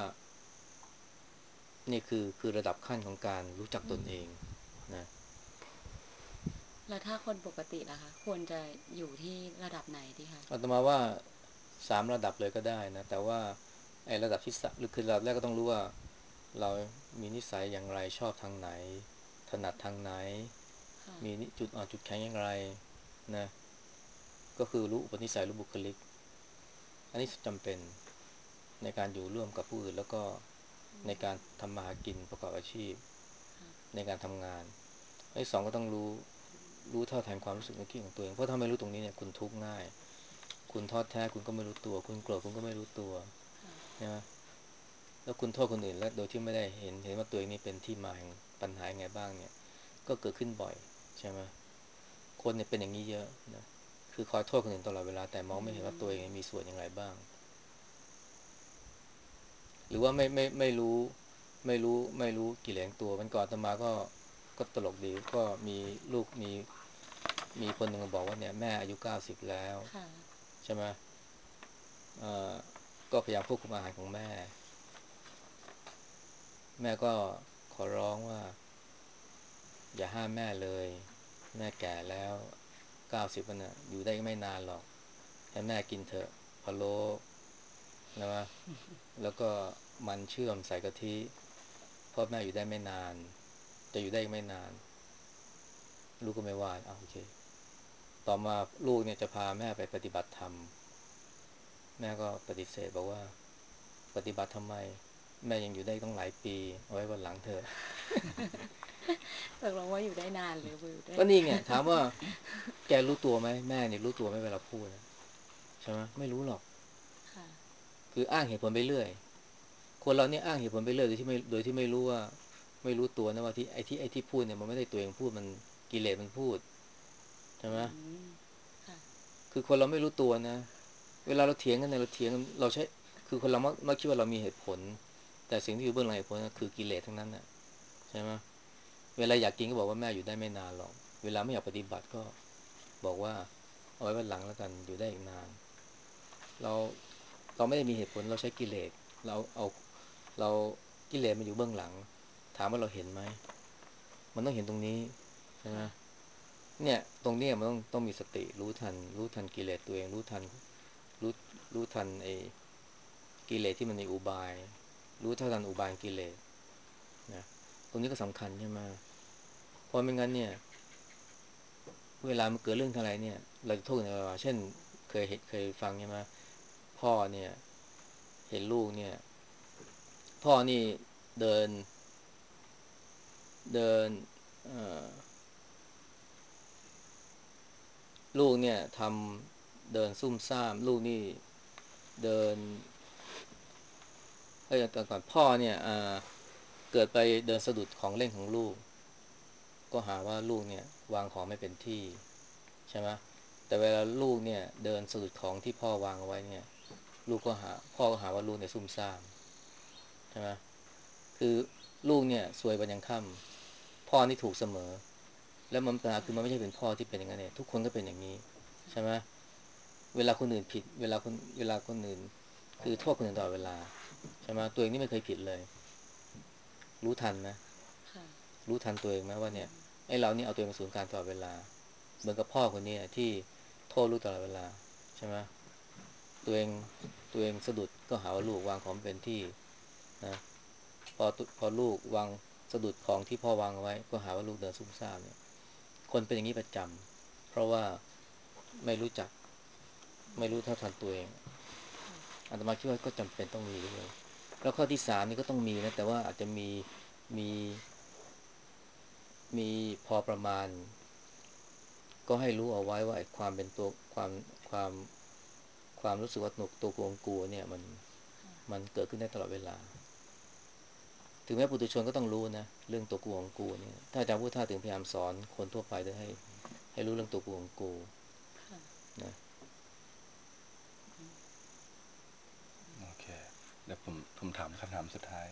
นี่คือระดับขั้นของการรู้จักอืมตนเองนะแล้วถ้าคนปกติล่ะคะควรจะอยู่ที่ระดับไหนดีคะอาตมาว่า3 ระดับเลยก็ได้นะแต่ว่าไอ้ระดับที่สามหรือคือระดับแรกก็ต้องรู้ว่าเรามีนิสัยอย่างไรชอบทางไหนถนัดทางไหนค่ะมีจุดอ่อนจุดแข็งอย่างไรนะก็คือรู้อุปนิสัยรู้บุคลิกอันนี้จำเป็นในการอยู่ร่วมกับผู้อื่นแล้วก็ในการทำมาหากินประกอบอาชีพค่ะในการทำงานอันที่สองก็ต้องรู้เท่าทันความรู้สึกนึกคิดของตัวเองเพราะถ้าไม่รู้ตรงนี้เนี่ยคุณทุกข์ง่ายคุณทอดแท้คุณก็ไม่รู้ตัวคุณโกรธคุณก็ไม่รู้ตัวค่ะนะแล้วคุณโทษคนอื่นและโดยที่ไม่ได้เห็นว่าตัวเองนี่เป็นที่มาแห่งปัญหาไงบ้างเนี่ยก็เกิดขึ้นบ่อยใช่ไหมคนเนี่ยเป็นอย่างนี้เยอะนะคือคอยโทษคนอื่นตลอดเวลาแต่มองอืไม่เห็นว่าตัวเองมมีส่วนอย่างไรบ้างหรือว่าไม่รู้กิเลสตัวมันก่อนอาตมาก็ตลกดีก็มีลูกมีคนหนึ่งมาบอกว่าเนี่ยแม่อายุ90แล้วค่ะใช่ไหมเอ่อก็พยายามควบคุมอาหารของแม่ แม่ก็ขอร้องว่าอย่าห้ามแม่เลยแม่แก่แล้ว90แล้วน่ะอยู่ได้ไม่นานหรอกให้แม่กินเถอะพะโล้นะวะแล้วก็มันเชื่อมใส่กะทิเพราะแม่อยู่ได้ไม่นานจะอยู่ได้ไม่นานลูกก็ไม่ว่าโอเคต่อมาลูกเนี่ยจะพาแม่ไปปฏิบัติธรรมแม่ก็ปฏิเสธบอกว่าปฏิบัติทำไมแม่ยังอยู่ได้ต้องหลายปีเอาไว้วันหลังเถอะตกลงว่าอยู่ได้นานหรืออยู่ได้ก็นี่ไงถามว่าแกรู้ตัวไหมแม่เนี่ยรู้ตัวไหมเวลาพูดนะใช่ไหมไม่รู้หรอกค่ะคืออ้างเหตุผลไปเรื่อยคนเราเนี่ยอ้างเหตุผลไปเรื่อยโดยที่ไม่รู้ว่าไม่รู้ตัวนะว่าไอ้ที่พูดเนี่ยมันไม่ได้ตัวเองพูดมันกิเลสมันพูดใช่ไหอืมมค่ะคือคนเราไม่รู้ตัวนะเวลาเราเถียงกันเนี่ยเราเถียงเราใช้คือคนเรามักคิดว่าเรามีเหตุผลแต่สิ่งที่อยู่เบื้องหลังเหตุผลก็คือกิเลสทั้งนั้นน่ะใช่ไหมเวลาอยากกินก็บอกว่าแม่อยู่ได้ไม่นานหรอกเวลาไม่อยากปฏิบัติก็บอกว่าเอาไว้วันหลังแล้วกันอยู่ได้อีกนานเราเราไม่ได้มีเหตุผลเราใช้กิเลสเรากิเลสมันอยู่เบื้องหลังถามว่าเราเห็นไหมมันต้องเห็นตรงนี้ใช่ไหมค่ะเนี่ยตรงเนี้ยมันต้องมีสติรู้ทันกิเลสตัวเองรู้รู้ทันไอ้กิเลสที่มันในอุบายรู้เท่าทันอุบายกิเลสนะตรงนี้ก็สำคัญใช่ไหมเพราะไม่งั้นเนี่ยเวลามันเกิดเรื่องอะไรเนี่ยเราจะโทษกันอะไรวะเช่นเคยฟังใช่ไหมพ่อเนี่ยเห็นลูกเนี่ยพ่อนี่เดินเดินเอ่อลูกเนี่ยเดินซุ่มซ่ามลูกนี่เดิน ตอนก่อนพ่อเนี่ยเกิดไปเดินสะดุดของเล่นของลูกก็หาว่าลูกเนี่ยวางของไม่เป็นที่ใช่ไหมแต่เวลาลูกเนี่ยเดินสะดุดของที่พ่อวางเอาไว้เนี่ยลูกก็หาพ่อก็หาว่าลูกเนี่ยซุ่มซ่ามใช่ไหมคือลูกเนี่ยซวยวันยังค่ำพ่อนี่ถูกเสมอแล้วมันปัญหาคือมันไม่ใช่เป็นพ่อที่เป็นอย่างนั้นเนี่ยทุกคนก็เป็นอย่างนี้ใช่ไหมเวลาคนอื่นผิดเวลาคนอื่นคือโทษคนอื่นตลอดเวลาใช่ไหมตัวเองนี่ไม่เคยผิดเลยรู้ทันไหมค่ะรู้ทันตัวเองไหมว่าเนี่ยไอ้เรานี่เอาตัวเองเป็นศูนย์กลางตลอดเวลาเหมือนกับพ่อคนนี้ที่โทษลูกตลอดเวลาใช่ไหมตัวเองตัวเองสะดุดก็หาว่าลูกวางของไม่เป็นที่นะพอลูกวางสะดุดของที่พ่อวางเอาไว้ก็หาว่าลูกเดินซุ่มซ่ามเนี่ยคนเป็นอย่างนี้ประจำเพราะว่าไม่รู้จักไม่รู้เท่าทันตัวเองอาตมาคิดว่าก็จำเป็นต้องมีด้วยแล้วข้อที่สามนี่ก็ต้องมีนะแต่ว่าอาจจะมีมีพอประมาณ ก็ให้รู้เอาไว้ว่าไอ้ความเป็นตัวความความรู้สึกว่าตัวกลัวเนี่ยมันเกิดขึ้นได้ตลอดเวลาถึงแม้ปุถุชนก็ต้องรู้นะเรื่องตัวกลัวเนี่ยถ้าอาจารย์พุทธาถึงพยายามสอนคนทั่วไปด้วยให้รู้เรื่องตัวกลัวค่ะนะโอเคเดี๋ยวผมถามคำถามสุดท้าย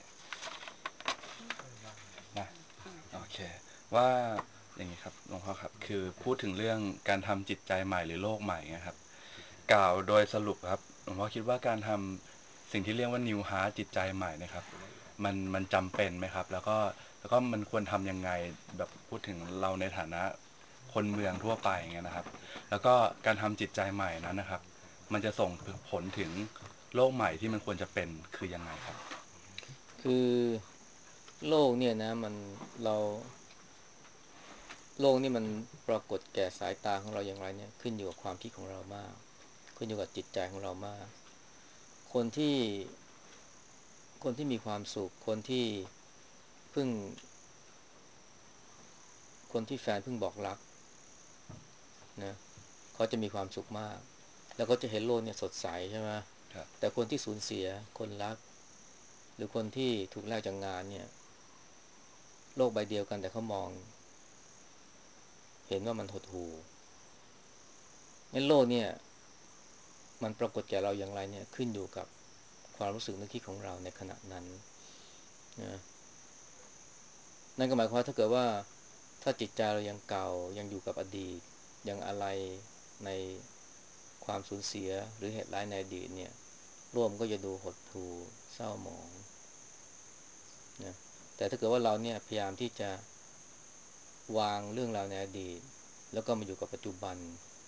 นะโอเคว่าอย่างนี้ครับหลวงพ่อครับคือพูดถึงเรื่องการทำจิตใจใหม่หรือโลกใหม่นะครับกล่าวโดยสรุปครับหลวงพ่อคิดว่าการทำสิ่งที่เรียกว่า New Heart จิตใจใหม่นะครับมันจำเป็นไหมครับแล้วก็มันควรทำยังไงแบบพูดถึงเราในฐานะคนเมืองทั่วไปอย่างเงี้ยนะครับแล้วก็การทำจิตใจใหม่นั้นนะครับมันจะส่งผลถึงโลกใหม่ที่มันควรจะเป็นคือยังไงครับคือโลกเนี่ยนะเราโลกนี่มันปรากฏแก่สายตาของเราอย่างไรเนี่ยขึ้นอยู่กับความคิดของเรามากขึ้นอยู่กับจิตใจของเรามากคนที่คนที่มีความสุขเพิ่งคนที่แฟนเพิ่งบอกรักนะเขาจะมีความสุขมากแล้วก็จะเห็นโลกเนี่ยสดใสใช่ไหมครับแต่คนที่สูญเสียคนรักหรือคนที่ถูกไล่จากงานเนี่ยโลกใบเดียวกันแต่เขามองเห็นว่ามันหดหู่งั้นโลกเนี่ยมันปรากฏแก่เราอย่างไรเนี่ยขึ้นอยู่กับความรู้สึกนึกคิดของเราในขณะนั้นนะนั่นก็หมายความว่าถ้าเกิดว่าถ้าจิตใจเรายังเก่ายังอยู่กับอดีตยังอะไรในความสูญเสียหรือเหตุร้ายในอดีตเนี่ยร่วมก็จะดูหดหู่เศร้าหมองนะแต่ถ้าเกิดว่าเราเนี่ยพยายามที่จะวางเรื่องราวในอดีตแล้วก็มาอยู่กับปัจจุบัน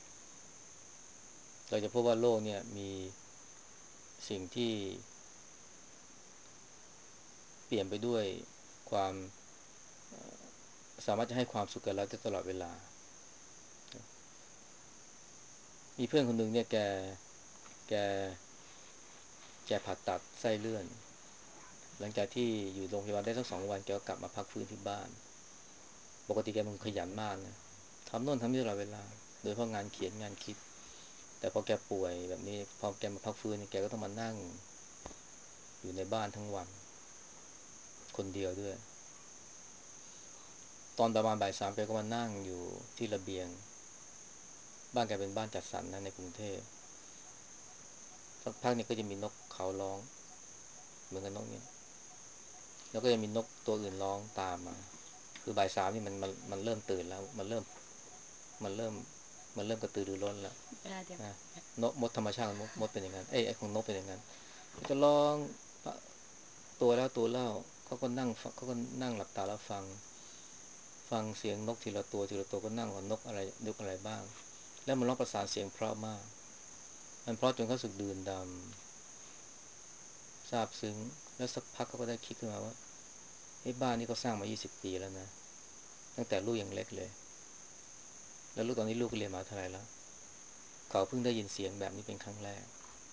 เราจะพบว่าโลกเนี่ยมีสิ่งที่เปลี่ยนไปด้วยความสามารถจะให้ความสุขกับเราได้ตลอดเวลามีเพื่อนคนหนึ่งเนี่ยแกผ่าตัดไส้เลื่อนหลังจากที่อยู่โรงพยาบาลได้สัก2 วันแกก็กลับมาพักฟื้นที่บ้านปกติแกเป็นคนขยันมากนะทำโน่นทำนี่ตลอดเวลาโดยเฉพาะงานเขียนงานคิดแต่พอแกป่วยแบบนี้พอแกมาพักฟื้นแกก็ต้องมานั่งอยู่ในบ้านทั้งวันคนเดียวด้วยตอนประมาณบ่าย 3แกก็มานั่งอยู่ที่ระเบียงบ้านแกเป็นบ้านจัดสรรนะในกรุงเทพสักพักเนี่ยก็จะมีนกเขาร้องเหมือนกับนกเนี่ยแล้วก็จะมีนกตัวอื่นร้องตามมาคือบ่าย 3นี่มันเริ่มตื่นแล้วมันเริ่มมันเริ่มกระตือรือร้นแล้วเวลาเดียวนะนกมดธรรมชาติของมดเป็นอย่างนั้นไอ้ของนกเป็นอย่างนั้นจะร้องตัวแล้วตัวเล่าเขาก็นั่งหลับตาแล้วฟังฟังเสียงนกทีละตัวทีละตัวก็นั่งว่านกอะไรนกอะไรบ้างแล้วมันร้องประสานเสียงเพราะมากมันเพราะจนเขาสึกดื่นดำซาบซึ้งแล้วสักพักเขาก็ได้คิดขึ้นมาว่าไอ้บ้านนี้เขาสร้างมา20 ปีแล้วนะตั้งแต่ลูกยังเล็กเลยแล้วลูกตอนนี้ลูกเรียนมหาวิทยาลัยแล้วเขาเพิ่งได้ยินเสียงแบบนี้เป็นครั้งแรก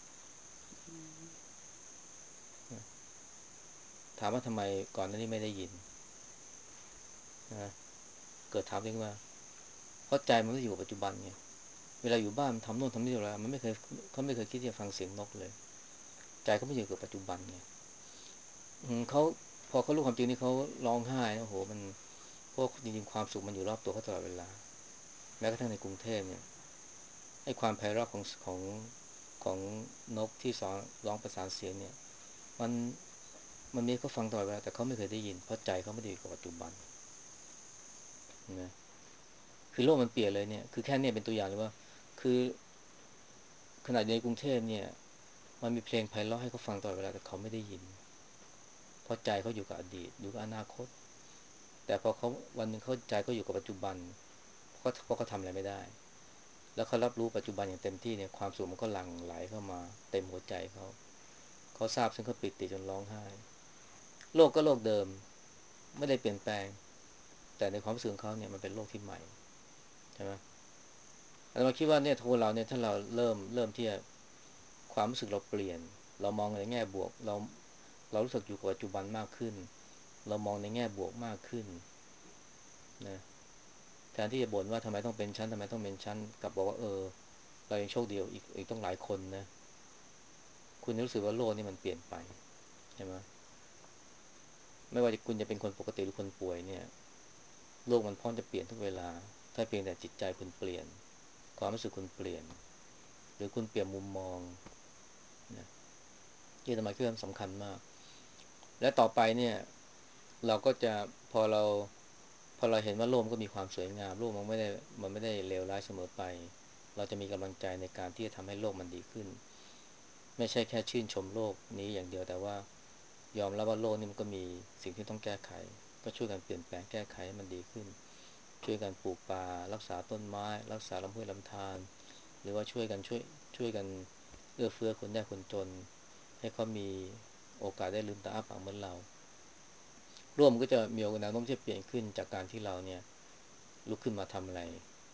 ถามว่าทำไมก่อนหน้านี้ไม่ได้ยินนะเกิดถามเองว่าเพราะใจมันไม่อยู่กับปัจจุบันไงเวลาอยู่บ้านมันทำโน่นทำนี่อะไรมันไม่เคยเขาไม่เคยคิดที่จะฟังเสียงนกเลยใจเขาไม่อยู่กับปัจจุบันไงเขาพอเขารู้ความจริงนี่เขาร้องไห้นะโหมันเพราะจริงๆความสุขมันอยู่รอบตัวเขาตลอดเวลาแม้กระทั่งในกรุงเทพเนี่ยไอ้ความไพเราะของนกที่สอนร้องประสานเสียงเนี่ยมันมันมีเขาฟังตลอดเวลาแต่เขาไม่เคยได้ยินเพราะใจเขาไม่ได้อยู่กับปัจจุบันนะคือโลกมันเปลี่ยนเลยเนี่ยคือแค่เนี่ยเป็นตัวอย่างเลยว่าคือขนาดในกรุงเทพเนี่ยมันมีเพลงไพเราะให้เขาฟังตลอดเวลาแต่เขาไม่ได้ยินเพราะใจเขาอยู่กับอดีตอยู่กับอนาคตแต่พอเขาวันหนึ่งเขาใจก็อยู่กับปัจจุบันเพราะเขาทำอะไรไม่ได้แล้วเขารับรู้ปัจจุบันอย่างเต็มที่เนี่ยความสุขมันก็หลั่งไหลเข้ามาเต็มหัวใจเขาทราบซึ่งเขาปิติจนร้องไห้โลกก็โลกเดิมไม่ได้เปลี่ยนแปลงแต่ในความรู้สึกของเขาเนี่ยมันเป็นโลกที่ใหม่ใช่ไหมเราคิดว่าเนี่ยทุกเราเนี่ยถ้าเราเริ่มที่จะความรู้สึกเราเปลี่ยนเรามองในแง่บวกเรารู้สึกอยู่กับปัจจุบันมากขึ้นเรามองในแง่บวกมากขึ้นนะแทนที่จะบ่นว่าทำไมต้องเป็นชั้นทำไมต้องเป็นชั้นกลับบอกว่าเรายังโชคดีอีกต้องหลายคนนะคุณรู้สึกว่าโลกนี่มันเปลี่ยนไปใช่ไหมไม่ว่าคุณจะเป็นคนปกติหรือคนป่วยเนี่ยโลกมันพร้อมจะเปลี่ยนทุกเวลาถ้าเพียงแต่จิตใจคุณเปลี่ยนความรู้สึกคุณเปลี่ยนหรือคุณเปลี่ยนมุมมองนะที่ทำไมคือสำคัญมากและต่อไปเนี่ยเราก็จะพอเราพอเราเห็นว่าโลกมันก็มีความสวยงามโลกมันไม่ได้เลวร้ายเสมอไปเราจะมีกำลังใจในการที่จะทำให้โลกมันดีขึ้นไม่ใช่แค่ชื่นชมโลกนี้อย่างเดียวแต่ว่ายอมรับว่าโลกนี้มันก็มีสิ่งที่ต้องแก้ไขก็ช่วยกันเปลี่ยนแปลงแก้ไขให้มันดีขึ้นช่วยกันปลูกป่ารักษาต้นไม้รักษาลำห้วยลำธารหรือว่าช่วยกันเอื้อเฟื้อคนยากคนจนให้เขามีโอกาสได้ลืมตาอ้าปากเหมือนเราร่วมก็จะมีแนวโน้มที่จะเปลี่ยนขึ้นจากการที่เราเนี่ยลุกขึ้นมาทำอะไร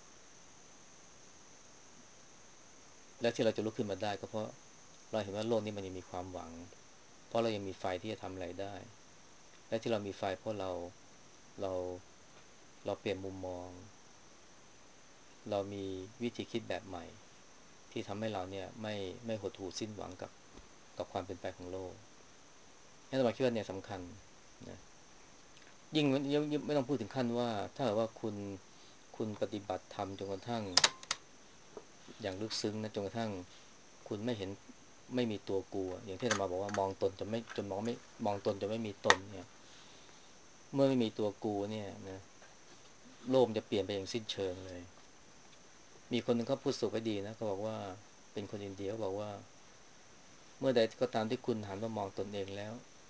และที่เราจะลุกขึ้นมาได้ก็เพราะเราเห็นว่าโลกนี้มันยังมีความหวังเพราะเรายังมีไฟที่จะทำอะไรได้และที่เรามีไฟเพราะเราเราเปลี่ยนมุมมองเรามีวิธีคิดแบบใหม่ที่ทำให้เราเนี่ยไม่หดหู่สิ้นหวังกับความเป็นไปของโลกนี่เราคิดว่าเนี่ยสำคัญนะยิ่งไม่ต้องพูดถึงขั้นว่าถ้าเกิดว่าคุณปฏิบัติธรรมจนกระทั่งอย่างลึกซึ้งนะจนกระทั่งคุณไม่มีตัวกูอย่างที่อาตมาบอกว่ามองตนจะไม่จนมองตนจะไม่มีตนเนี่ยเมื่อไม่มีตัวกูเนี่ยนะโลกจะเปลี่ยนไปอย่างสิ้นเชิงเลยมีคนหนึ่งเขาพูดสุภาพดีนะเขาบอกว่าเป็นคนอินเดียเขาบอกว่าเมื่อใดก็ตามที่คุณหันมามองตนเองแล้ว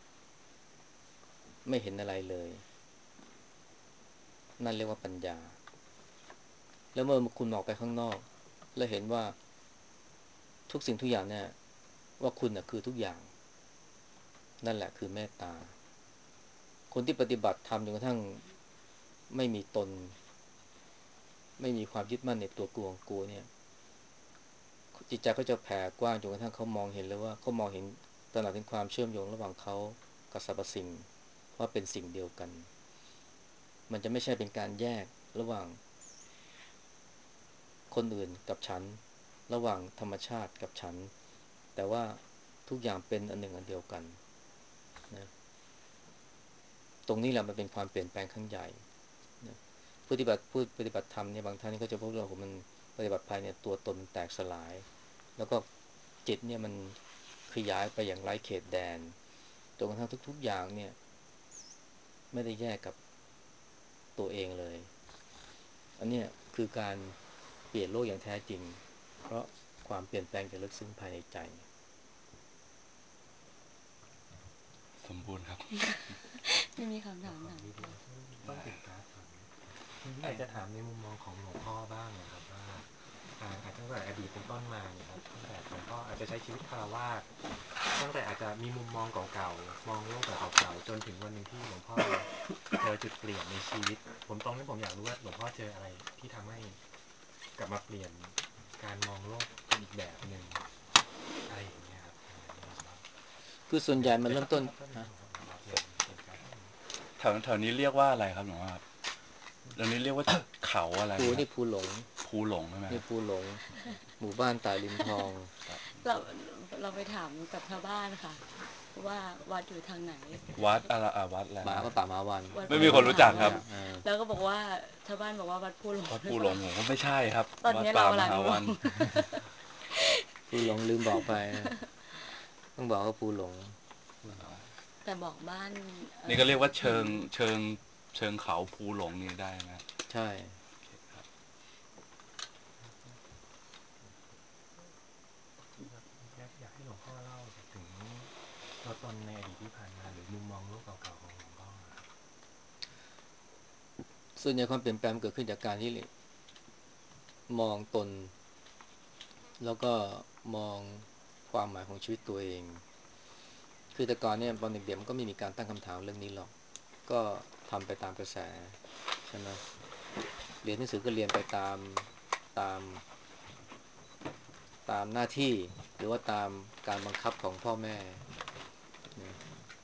ไม่เห็นอะไรเลยนั่นเรียกว่าปัญญาแล้วเมื่อคุณออกไปข้างนอกแล้วเห็นว่าทุกสิ่งทุกอย่างเนี่ยว่าคุณน่ะคือทุกอย่างนั่นแหละคือเมตตาคนที่ปฏิบัติธรรมจนกระทั่งไม่มีตนไม่มีความยึดมั่นในตัวกูของกูเนี่ยจิตใจเขาจะแผ่กว้างจนกระทั่งเขามองเห็นเลยว่าเขามองเห็นตระหนักถึงความเชื่อมโยงระหว่างเขากับสรรพสิ่งว่าเป็นสิ่งเดียวกันมันจะไม่ใช่เป็นการแยกระหว่างคนอื่นกับฉันระหว่างธรรมชาติกับฉันแต่ว่าทุกอย่างเป็นอันหนึ่งอันเดียวกันนะตรงนี้แหละมันเป็นความเปลี่ยนแปลงครั้งใหญ่นะผู้ปฏิบัติธรรมเนี่ยบางท่านก็จะพบว่าผมมันปฏิบัติภายในตัวตนแตกสลายแล้วก็จิตเนี่ยมันขยายไปอย่างไร้เขตแดนจนกระทั่งทุกๆอย่างเนี่ยไม่ได้แยกกับตัวเองเลยอันนี้คือการเปลี่ยนโลกอย่างแท้จริงเพราะความเปลี่ยนแปลงจะลึกซึ้งภายในใจสมบูรณ์ครับไม่มีคำถามถามต้องติดการ์ดถามากจะถามในมุมมองของหลวงพ่อบ้างนะครับว่าอาจจะตั้งแต่อดีตเป็นต้นมาเนี่ยครับตั้งแต่หลวงพ่ออาจจะใช้ชีวิตคฤหัสถ์ตั้งแต่อาจจะมีมุมมองเก่าๆมองโลกแบบเก่าๆจนถึงวันหนึ่งที่หลวงพ่อเจอจุดเปลี่ยนในชีวิตผมอยากรู้ว่าหลวงพ่อเจออะไรที่ทำให้กลับมาเปลี่ยนการมองโลกเป็นอีกแบบหนึ่งอะไรอย่างเงี้ยครับคือส่วนใหญ่มันเริ่มต้นฮะแถวนี้เรียกว่าอะไรครับหนูครับแถวนี้เรียกว่าเขาอะไรภูนะนี่ภูหลงภูหลงใช่ไหมคนี่รับภูหลง หมู่บ้านตาลิมทองเราเราไปถามกับชาวบ้านค่ะว่าวัดอยู่ทางไหนวัดอะไรวัดอะไรหมานะก็ป่าหมาวันวัดไม่มีคนรู้จักครับเออแล้วก็บอกว่าชาวบ้านบอกว่าวัดภูหลงวัดภูหลงผมก็ไม่ใช่ครับตอนวัดนี้ป่าเรามกำลังหาวันภูหลงลืมบอกไปนะต้องบอกว่าภูหลงแต่บอกบ้านนี่ก็เรียกว่าเชิงเขาภูหลงนี่ได้ไหมใช่อยากให้หลวงพ่อเล่าถึงตัวตนในอดีตที่ผ่านมาหรือมุมมองโลกเก่าๆของหลวงพ่อครับส่วนใหญ่ความเปลี่ยนแปลงมันเกิดขึ้นจากการที่มองตน แล้วก็มองความหมายของชีวิตตัวเอง คือแต่ก่อนเนี่ยตอนเด็กๆมันก็ไม่มีการตั้งคำถามเรื่องนี้หรอก ก็ทำไปตามกระแสใช่ไหมเรียนหนังสือก็เรียนไปตามตามหน้าที่หรือว่าตามการบังคับของพ่อแม่นะ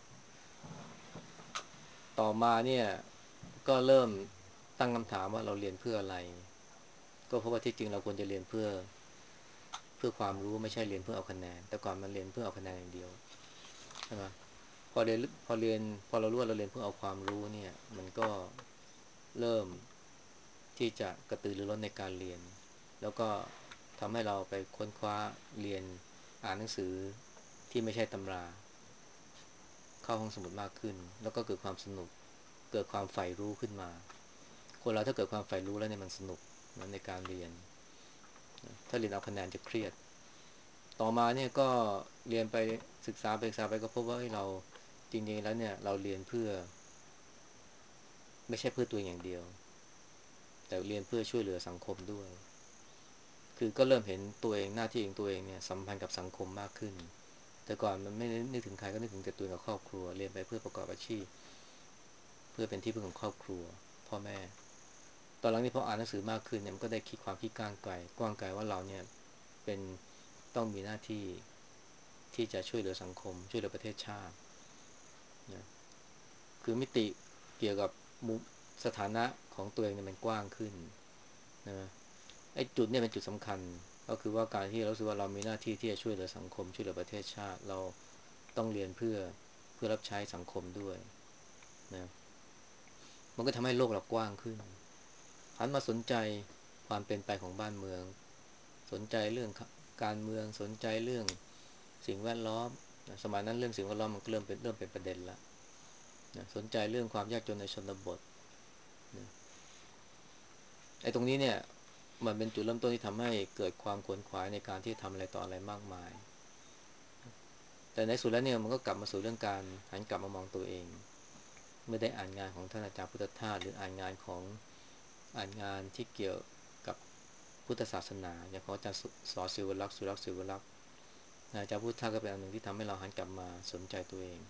ต่อมาเนี่ยก็เริ่มตั้งคำถามว่าเราเรียนเพื่ออะไร ก็เพราะว่าที่จริงเราควรจะเรียนเพื่อความรู้ไม่ใช่เรียนเพื่อเอาคะแนนแต่ก่อนมันเรียนเพื่อเอาคะแนนอย่างเดียวใช่ไหมพอเรียนพอเรารู้ว่าเราเรียนเพื่อเอาความรู้เนี่ยมันก็เริ่มที่จะกระตือรือร้นในการเรียนแล้วก็ทำให้เราไปค้นคว้าเรียนอ่านหนังสือที่ไม่ใช่ตำราเข้าห้องสมุดมากขึ้นแล้วก็เกิดความสนุกเกิดความใฝ่รู้ขึ้นมาคนเราถ้าเกิดความใฝ่รู้แล้วเนี่ยมันสนุกนะในการเรียนถ้าเรียนเอาคะแนนจะเครียดต่อมาเนี่ยก็เรียนไปศึกษาไปก็พบว่าเราจริงๆแล้วเนี่ยเราเรียนเพื่อไม่ใช่เพื่อตัวเองอย่างเดียวแต่เรียนเพื่อช่วยเหลือสังคมด้วยคือก็เริ่มเห็นตัวเองหน้าที่ของตัวเองเนี่ยสัมพันธ์กับสังคมมากขึ้นแต่ก่อนมันไม่นึกถึงใครก็นึกถึงแต่ตัวเองกับครอบครัวเรียนไปเพื่อประกอบอาชีพเพื่อเป็นที่พึ่งของครอบครัวพ่อแม่ตอนหลังนี้พออ่านหนังสือมากขึ้นเนี่ยมันก็ได้คิดความคิดกว้างไกลว่าเราเนี่ยเป็นต้องมีหน้าที่ที่จะช่วยเหลือสังคมช่วยเหลือประเทศชาตินะคือมิติเกี่ยวกับมุมสถานะของตัวเองเนี่ยมันกว้างขึ้นนะไอ้จุดเนี่ยเป็นจุดสำคัญก็คือว่าการที่เรารู้สึกว่าเรามีหน้าที่ที่จะช่วยเหลือสังคมช่วยเหลือประเทศชาติเราต้องเรียนเพื่อรับใช้สังคมด้วยนะมันก็ทำให้โลกเรากว้างขึ้นหันมาสนใจความเป็นไปของบ้านเมืองสนใจเรื่องการเมืองสนใจเรื่องสิ่งแวดล้อมสมัยนั้นเรื่องสิ่งแวดล้อมมันก็เริ่มเป็นประเด็นแล้วนะสนใจเรื่องความยากจนในชนบทนะไอ้ตรงนี้เนี่ยมันเป็นจุดเริ่มต้นที่ทำให้เกิดความขวนขวายในการที่ทำอะไรต่ออะไรมากมายแต่ในสุดแล้วเนี่ยมันก็กลับมาสู่เรื่องการหันกลับมามองตัวเองเมื่อได้อ่านงานของท่านอาจารย์พุทธทาสหรืออ่านงานที่เกี่ยวกับพุทธศาสนาอย่างของอาจารย์สอศิวลักษณ์ศิวลักษณ์อาจารย์พุทธทาสก็เป็นอันหนึ่งที่ทำให้เราหันกลับมาสนใจตัวเอง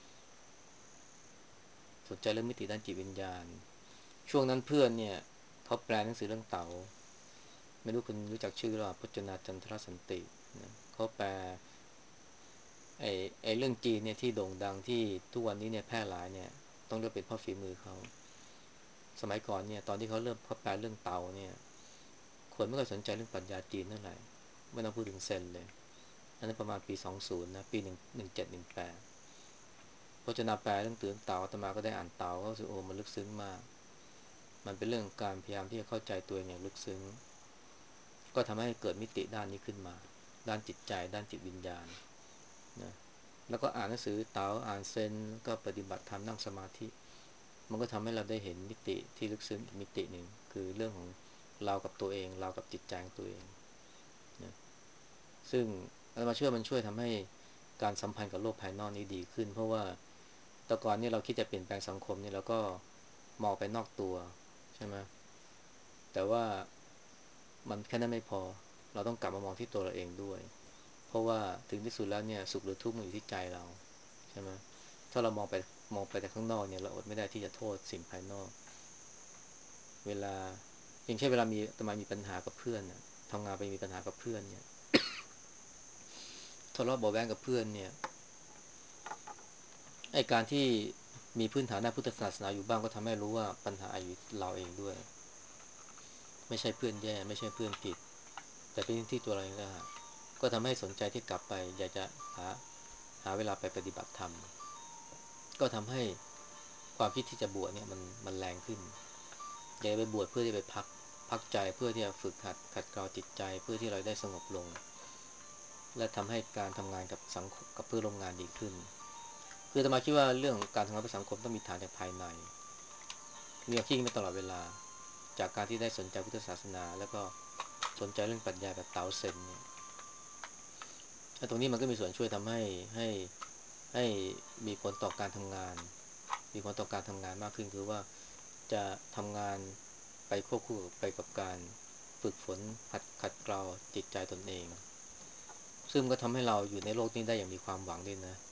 สนใจเรื่องมิติด้านจิตวิญญาณช่วงนั้นเพื่อนเนี่ยเขาแปลหนังสือเรื่องเต๋าไม่รู้คุณรู้จักชื่อหรือเปล่าพจนาจันทรสันตินะเขาแปลไอ้เรื่องจีนเนี่ยที่โด่งดังที่ทุกวันนี้เนี่ยแพร่หลายเนี่ยต้องเรียกเป็นเพราะฝีมือเขาสมัยก่อนเนี่ยตอนที่เขาแปลเรื่องเต๋าเนี่ยคนไม่ค่อยสนใจเรื่องปรัชญาจีนเท่าไหร่ไม่ต้องพูดถึงเซนเลยอันนั้นประมาณปี20นะปี1718พจนาแปลเรื่องเต๋าอาตมาก็ได้อ่านเต๋าก็รู้สึกโอ้มันลึกซึ้งมากมันเป็นเรื่องการพยายามที่จะเข้าใจตัวเองอย่างลึกซึ้งก็ทำให้เกิดมิติด้านนี้ขึ้นมาด้านจิตใจด้านจิตวิญญาณนะแล้วก็อ่านหนังสือเต๋าอ่านเซนก็ปฏิบัติธรรมนั่งสมาธิมันก็ทำให้เราได้เห็นมิติที่ลึกซึ้งอีกมิติหนึ่งคือเรื่องของเรากับตัวเองเรากับจิตใจของตัวเองนะซึ่งอาตมาเชื่อมันช่วยทำให้การสัมพันธ์กับโลกภายนอกนี้ดีขึ้นเพราะว่าแต่ก่อนนี่เราคิดจะเปลี่ยนแปลงสังคมนี่เราก็มองไปนอกตัวใช่ไหมแต่ว่ามันแค่นั้นไม่พอเราต้องกลับมามองที่ตัวเราเองด้วยเพราะว่าถึงที่สุดแล้วเนี่ยสุขหรือทุกข์มันอยู่ที่ใจเราใช่ไหมถ้าเรามองไปแต่ข้างนอกเนี่ยเราอดไม่ได้ที่จะโทษสิ่งภายนอกเวลาอย่างเช่นเวลามีปัญหากับเพื่อนนะทำงานไปมีปัญหากับเพื่อนเนี่ยทะเลาะเบาะแว้งกับเพื่อนเนี่ยไอ้การที่มีพื้นฐานด้านพุทธศาสนาอยู่บ้างก็ทำให้รู้ว่าปัญหาอยู่เราเองด้วยไม่ใช่เพื่อนแย่ไม่ใช่เพื่อนผิดแต่เป็นที่ตัวเราเองนะฮะก็ทำให้สนใจที่กลับไปอยากจะหาหาเวลาไปปฏิบัติธรรมก็ทำให้ความคิดที่จะบวชเนี่ยมันแรงขึ้นอยากไปบวชเพื่อที่ไปพักใจเพื่อที่จะฝึกขัดเกลาจิตใจเพื่อที่เราได้สงบลงและทำให้การทำงานกับสังคมกับเพื่อนร่วมงานดีขึ้นคืออาตมาคิดว่าเรื่องการทำงานเพื่อสังคมต้องมีฐานจากภายในมีความคิดมาตลอดเวลาจากการที่ได้สนใจพุทธศาสนาแล้วก็สนใจเรื่องปรัชญาแบบเต๋าเซ็นเนี่ยตรงนี้มันก็มีส่วนช่วยทำให้มีผลต่อการทำงานมีผลต่อการทำงานมากขึ้นคือว่าจะทำงานไปควบคู่ไปกับการฝึกฝนขัดเกลาจิตใจตนเองซึ่งก็ทำให้เราอยู่ในโลกนี้ได้อย่างมีความหวังด้วยนะ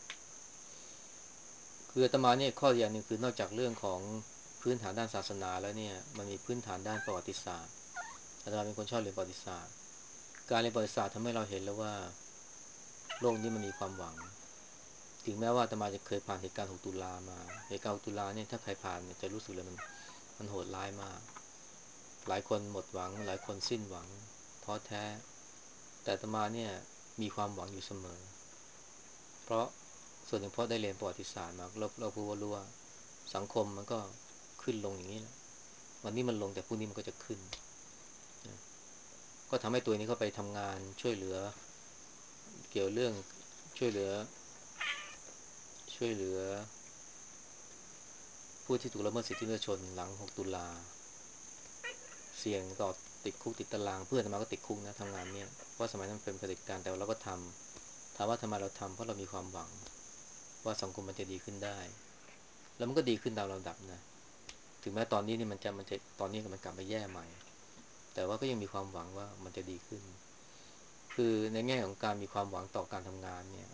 คืออาตมาเนี่ยข้อดีอย่างหนึ่งคือนอกจากเรื่องของพื้นฐานด้านศาสนาแล้วเนี่ยมันมีพื้นฐานด้านประวัติศาสตร์อาตมาเป็นคนชอบเรียนประวัติศาสตร์การเรียนประวัติศาสตร์ทำให้เราเห็นแล้วว่าโลกนี้มันมีความหวังถึงแม้ว่าอาตมาจะเคยผ่านเหตุการณ์6ตุลามาเหตุการณ์6ตุลาเนี่ยถ้าใครผ่านเนี่ยจะรู้สึกเลยมันโหดร้ายมากหลายคนหมดหวังหลายคนสิ้นหวังท้อแท้แต่อาตมาเนี่ยมีความหวังอยู่เสมอเพราะส่วนหนึ่งเพราะได้เรียนประวัติศาสตร์มาเราพูดว่ารู้ว่าสังคมมันก็ขึ้นลงอย่างนี้แหละวันนี้มันลงแต่พรุ่งนี้มันก็จะขึ้นนะก็ทำให้ตัวนี้เข้าไปทำงานช่วยเหลือเกี่ยวเรื่องช่วยเหลือช่วยเหลือผู้ที่ถูกละเมิดสิทธิมนุษยชนหลัง6ตุลาเสี่ยงต่อติดคุกติดตารางเพื่อนมาก็ติดคุกนะทำงานเนี่ยเพราะสมัยนั้นเป็นเผด็จการแต่เราก็ทำถามว่าทำไมเราทำเพราะเรามีความหวังว่าสังคมมันจะดีขึ้นได้แล้วมันก็ดีขึ้นตามลำดับนะถึงแม้ตอนนี้นี่มันจะตอนนี้มันกลับมาแย่ใหม่แต่ว่าก็ยังมีความหวังว่ามันจะดีขึ้นคือในแง่ของการมีความหวังต่อการทำงานเนี่ย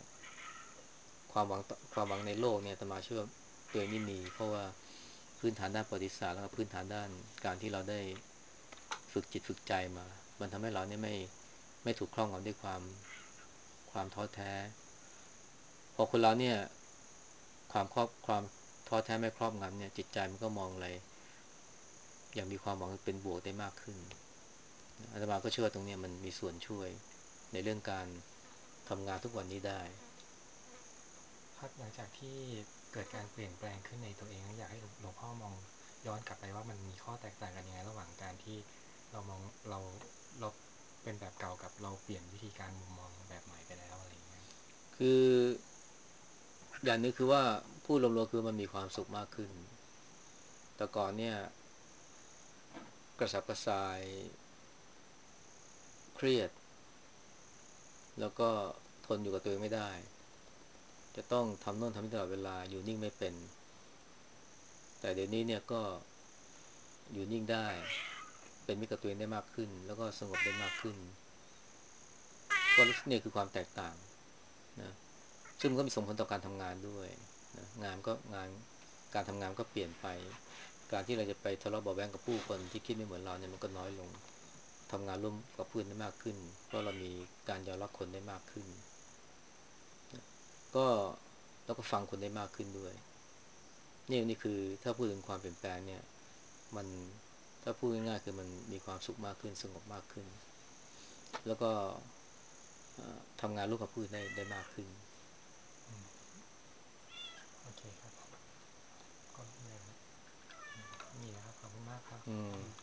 ความหวังในโลกเนี่ยอาตมาเชื่อตัวเองนี่มีเพราะว่าพื้นฐานด้านประวัติศาสตร์แล้วก็พื้นฐานด้านการที่เราได้ฝึกจิตฝึกใจมามันทำให้เราเนี่ยไม่ถูกครอบงำด้วยความท้อแท้พอคนเราเนี่ยความท้อแท้ไม่ครอบงำเนี่ยจิตใจมันก็มองอะไรอย่างมีความหวังเป็นบวกได้มากขึ้นอาตมาก็เชื่อตรงนี้มันมีส่วนช่วยในเรื่องการทำงานทุกวันนี้ได้ครับหลังจากที่เกิดการเปลี่ยนแปลงขึ้นในตัวเองอยากให้หลวงพ่อมองย้อนกลับไปว่ามันมีข้อแตกต่างกันยังไงระหว่างการที่เรามองเราเราเป็นแบบเก่ากับเราเปลี่ยนวิธีการมุมมองแบบใหม่ไปแล้วอะไรอย่างเงี้ยคืออย่างนี้คือว่าพูดรวมๆคือมันมีความสุขมากขึ้นแต่ก่อนเนี่ยกระสับกระส่ายเครียดแล้วก็ทนอยู่กับตัวเองไม่ได้จะต้องทำโน่นทำนี่ตลอดเวลาอยู่นิ่งไม่เป็นแต่เดี๋ยวนี้เนี่ยก็อยู่นิ่งได้เป็นมิตรกับตัวเองได้มากขึ้นแล้วก็สงบได้มากขึ้นก็นี่คือความแตกต่างนะซึ่งมันก็มีส่งผลต่อการทำงานด้วยนะงานการทำงานก็เปลี่ยนไปการที่เราจะไปทะเลาะเบาะแว้งกับผู้คนที่คิดไม่เหมือนเราเนี่ยมันก็น้อยลงทำงานร่วมกับเพื่อนได้มากขึ้นเพราะเรามีการยอมรับคนได้มากขึ้นก็แล้วก็ฟังคนได้มากขึ้นด้วยนี่คือถ้าพูดถึงความเปลี่ยนแปลงเนี่ยมันถ้าพูดง่ายๆคือมันมีความสุขมากขึ้นสงบมากขึ้นแล้วก็ทำงานร่วมกับผู้อื่นได้มากขึ้นโอเคครับก็เลยนี่นะครับขอบคุณมากครับอืม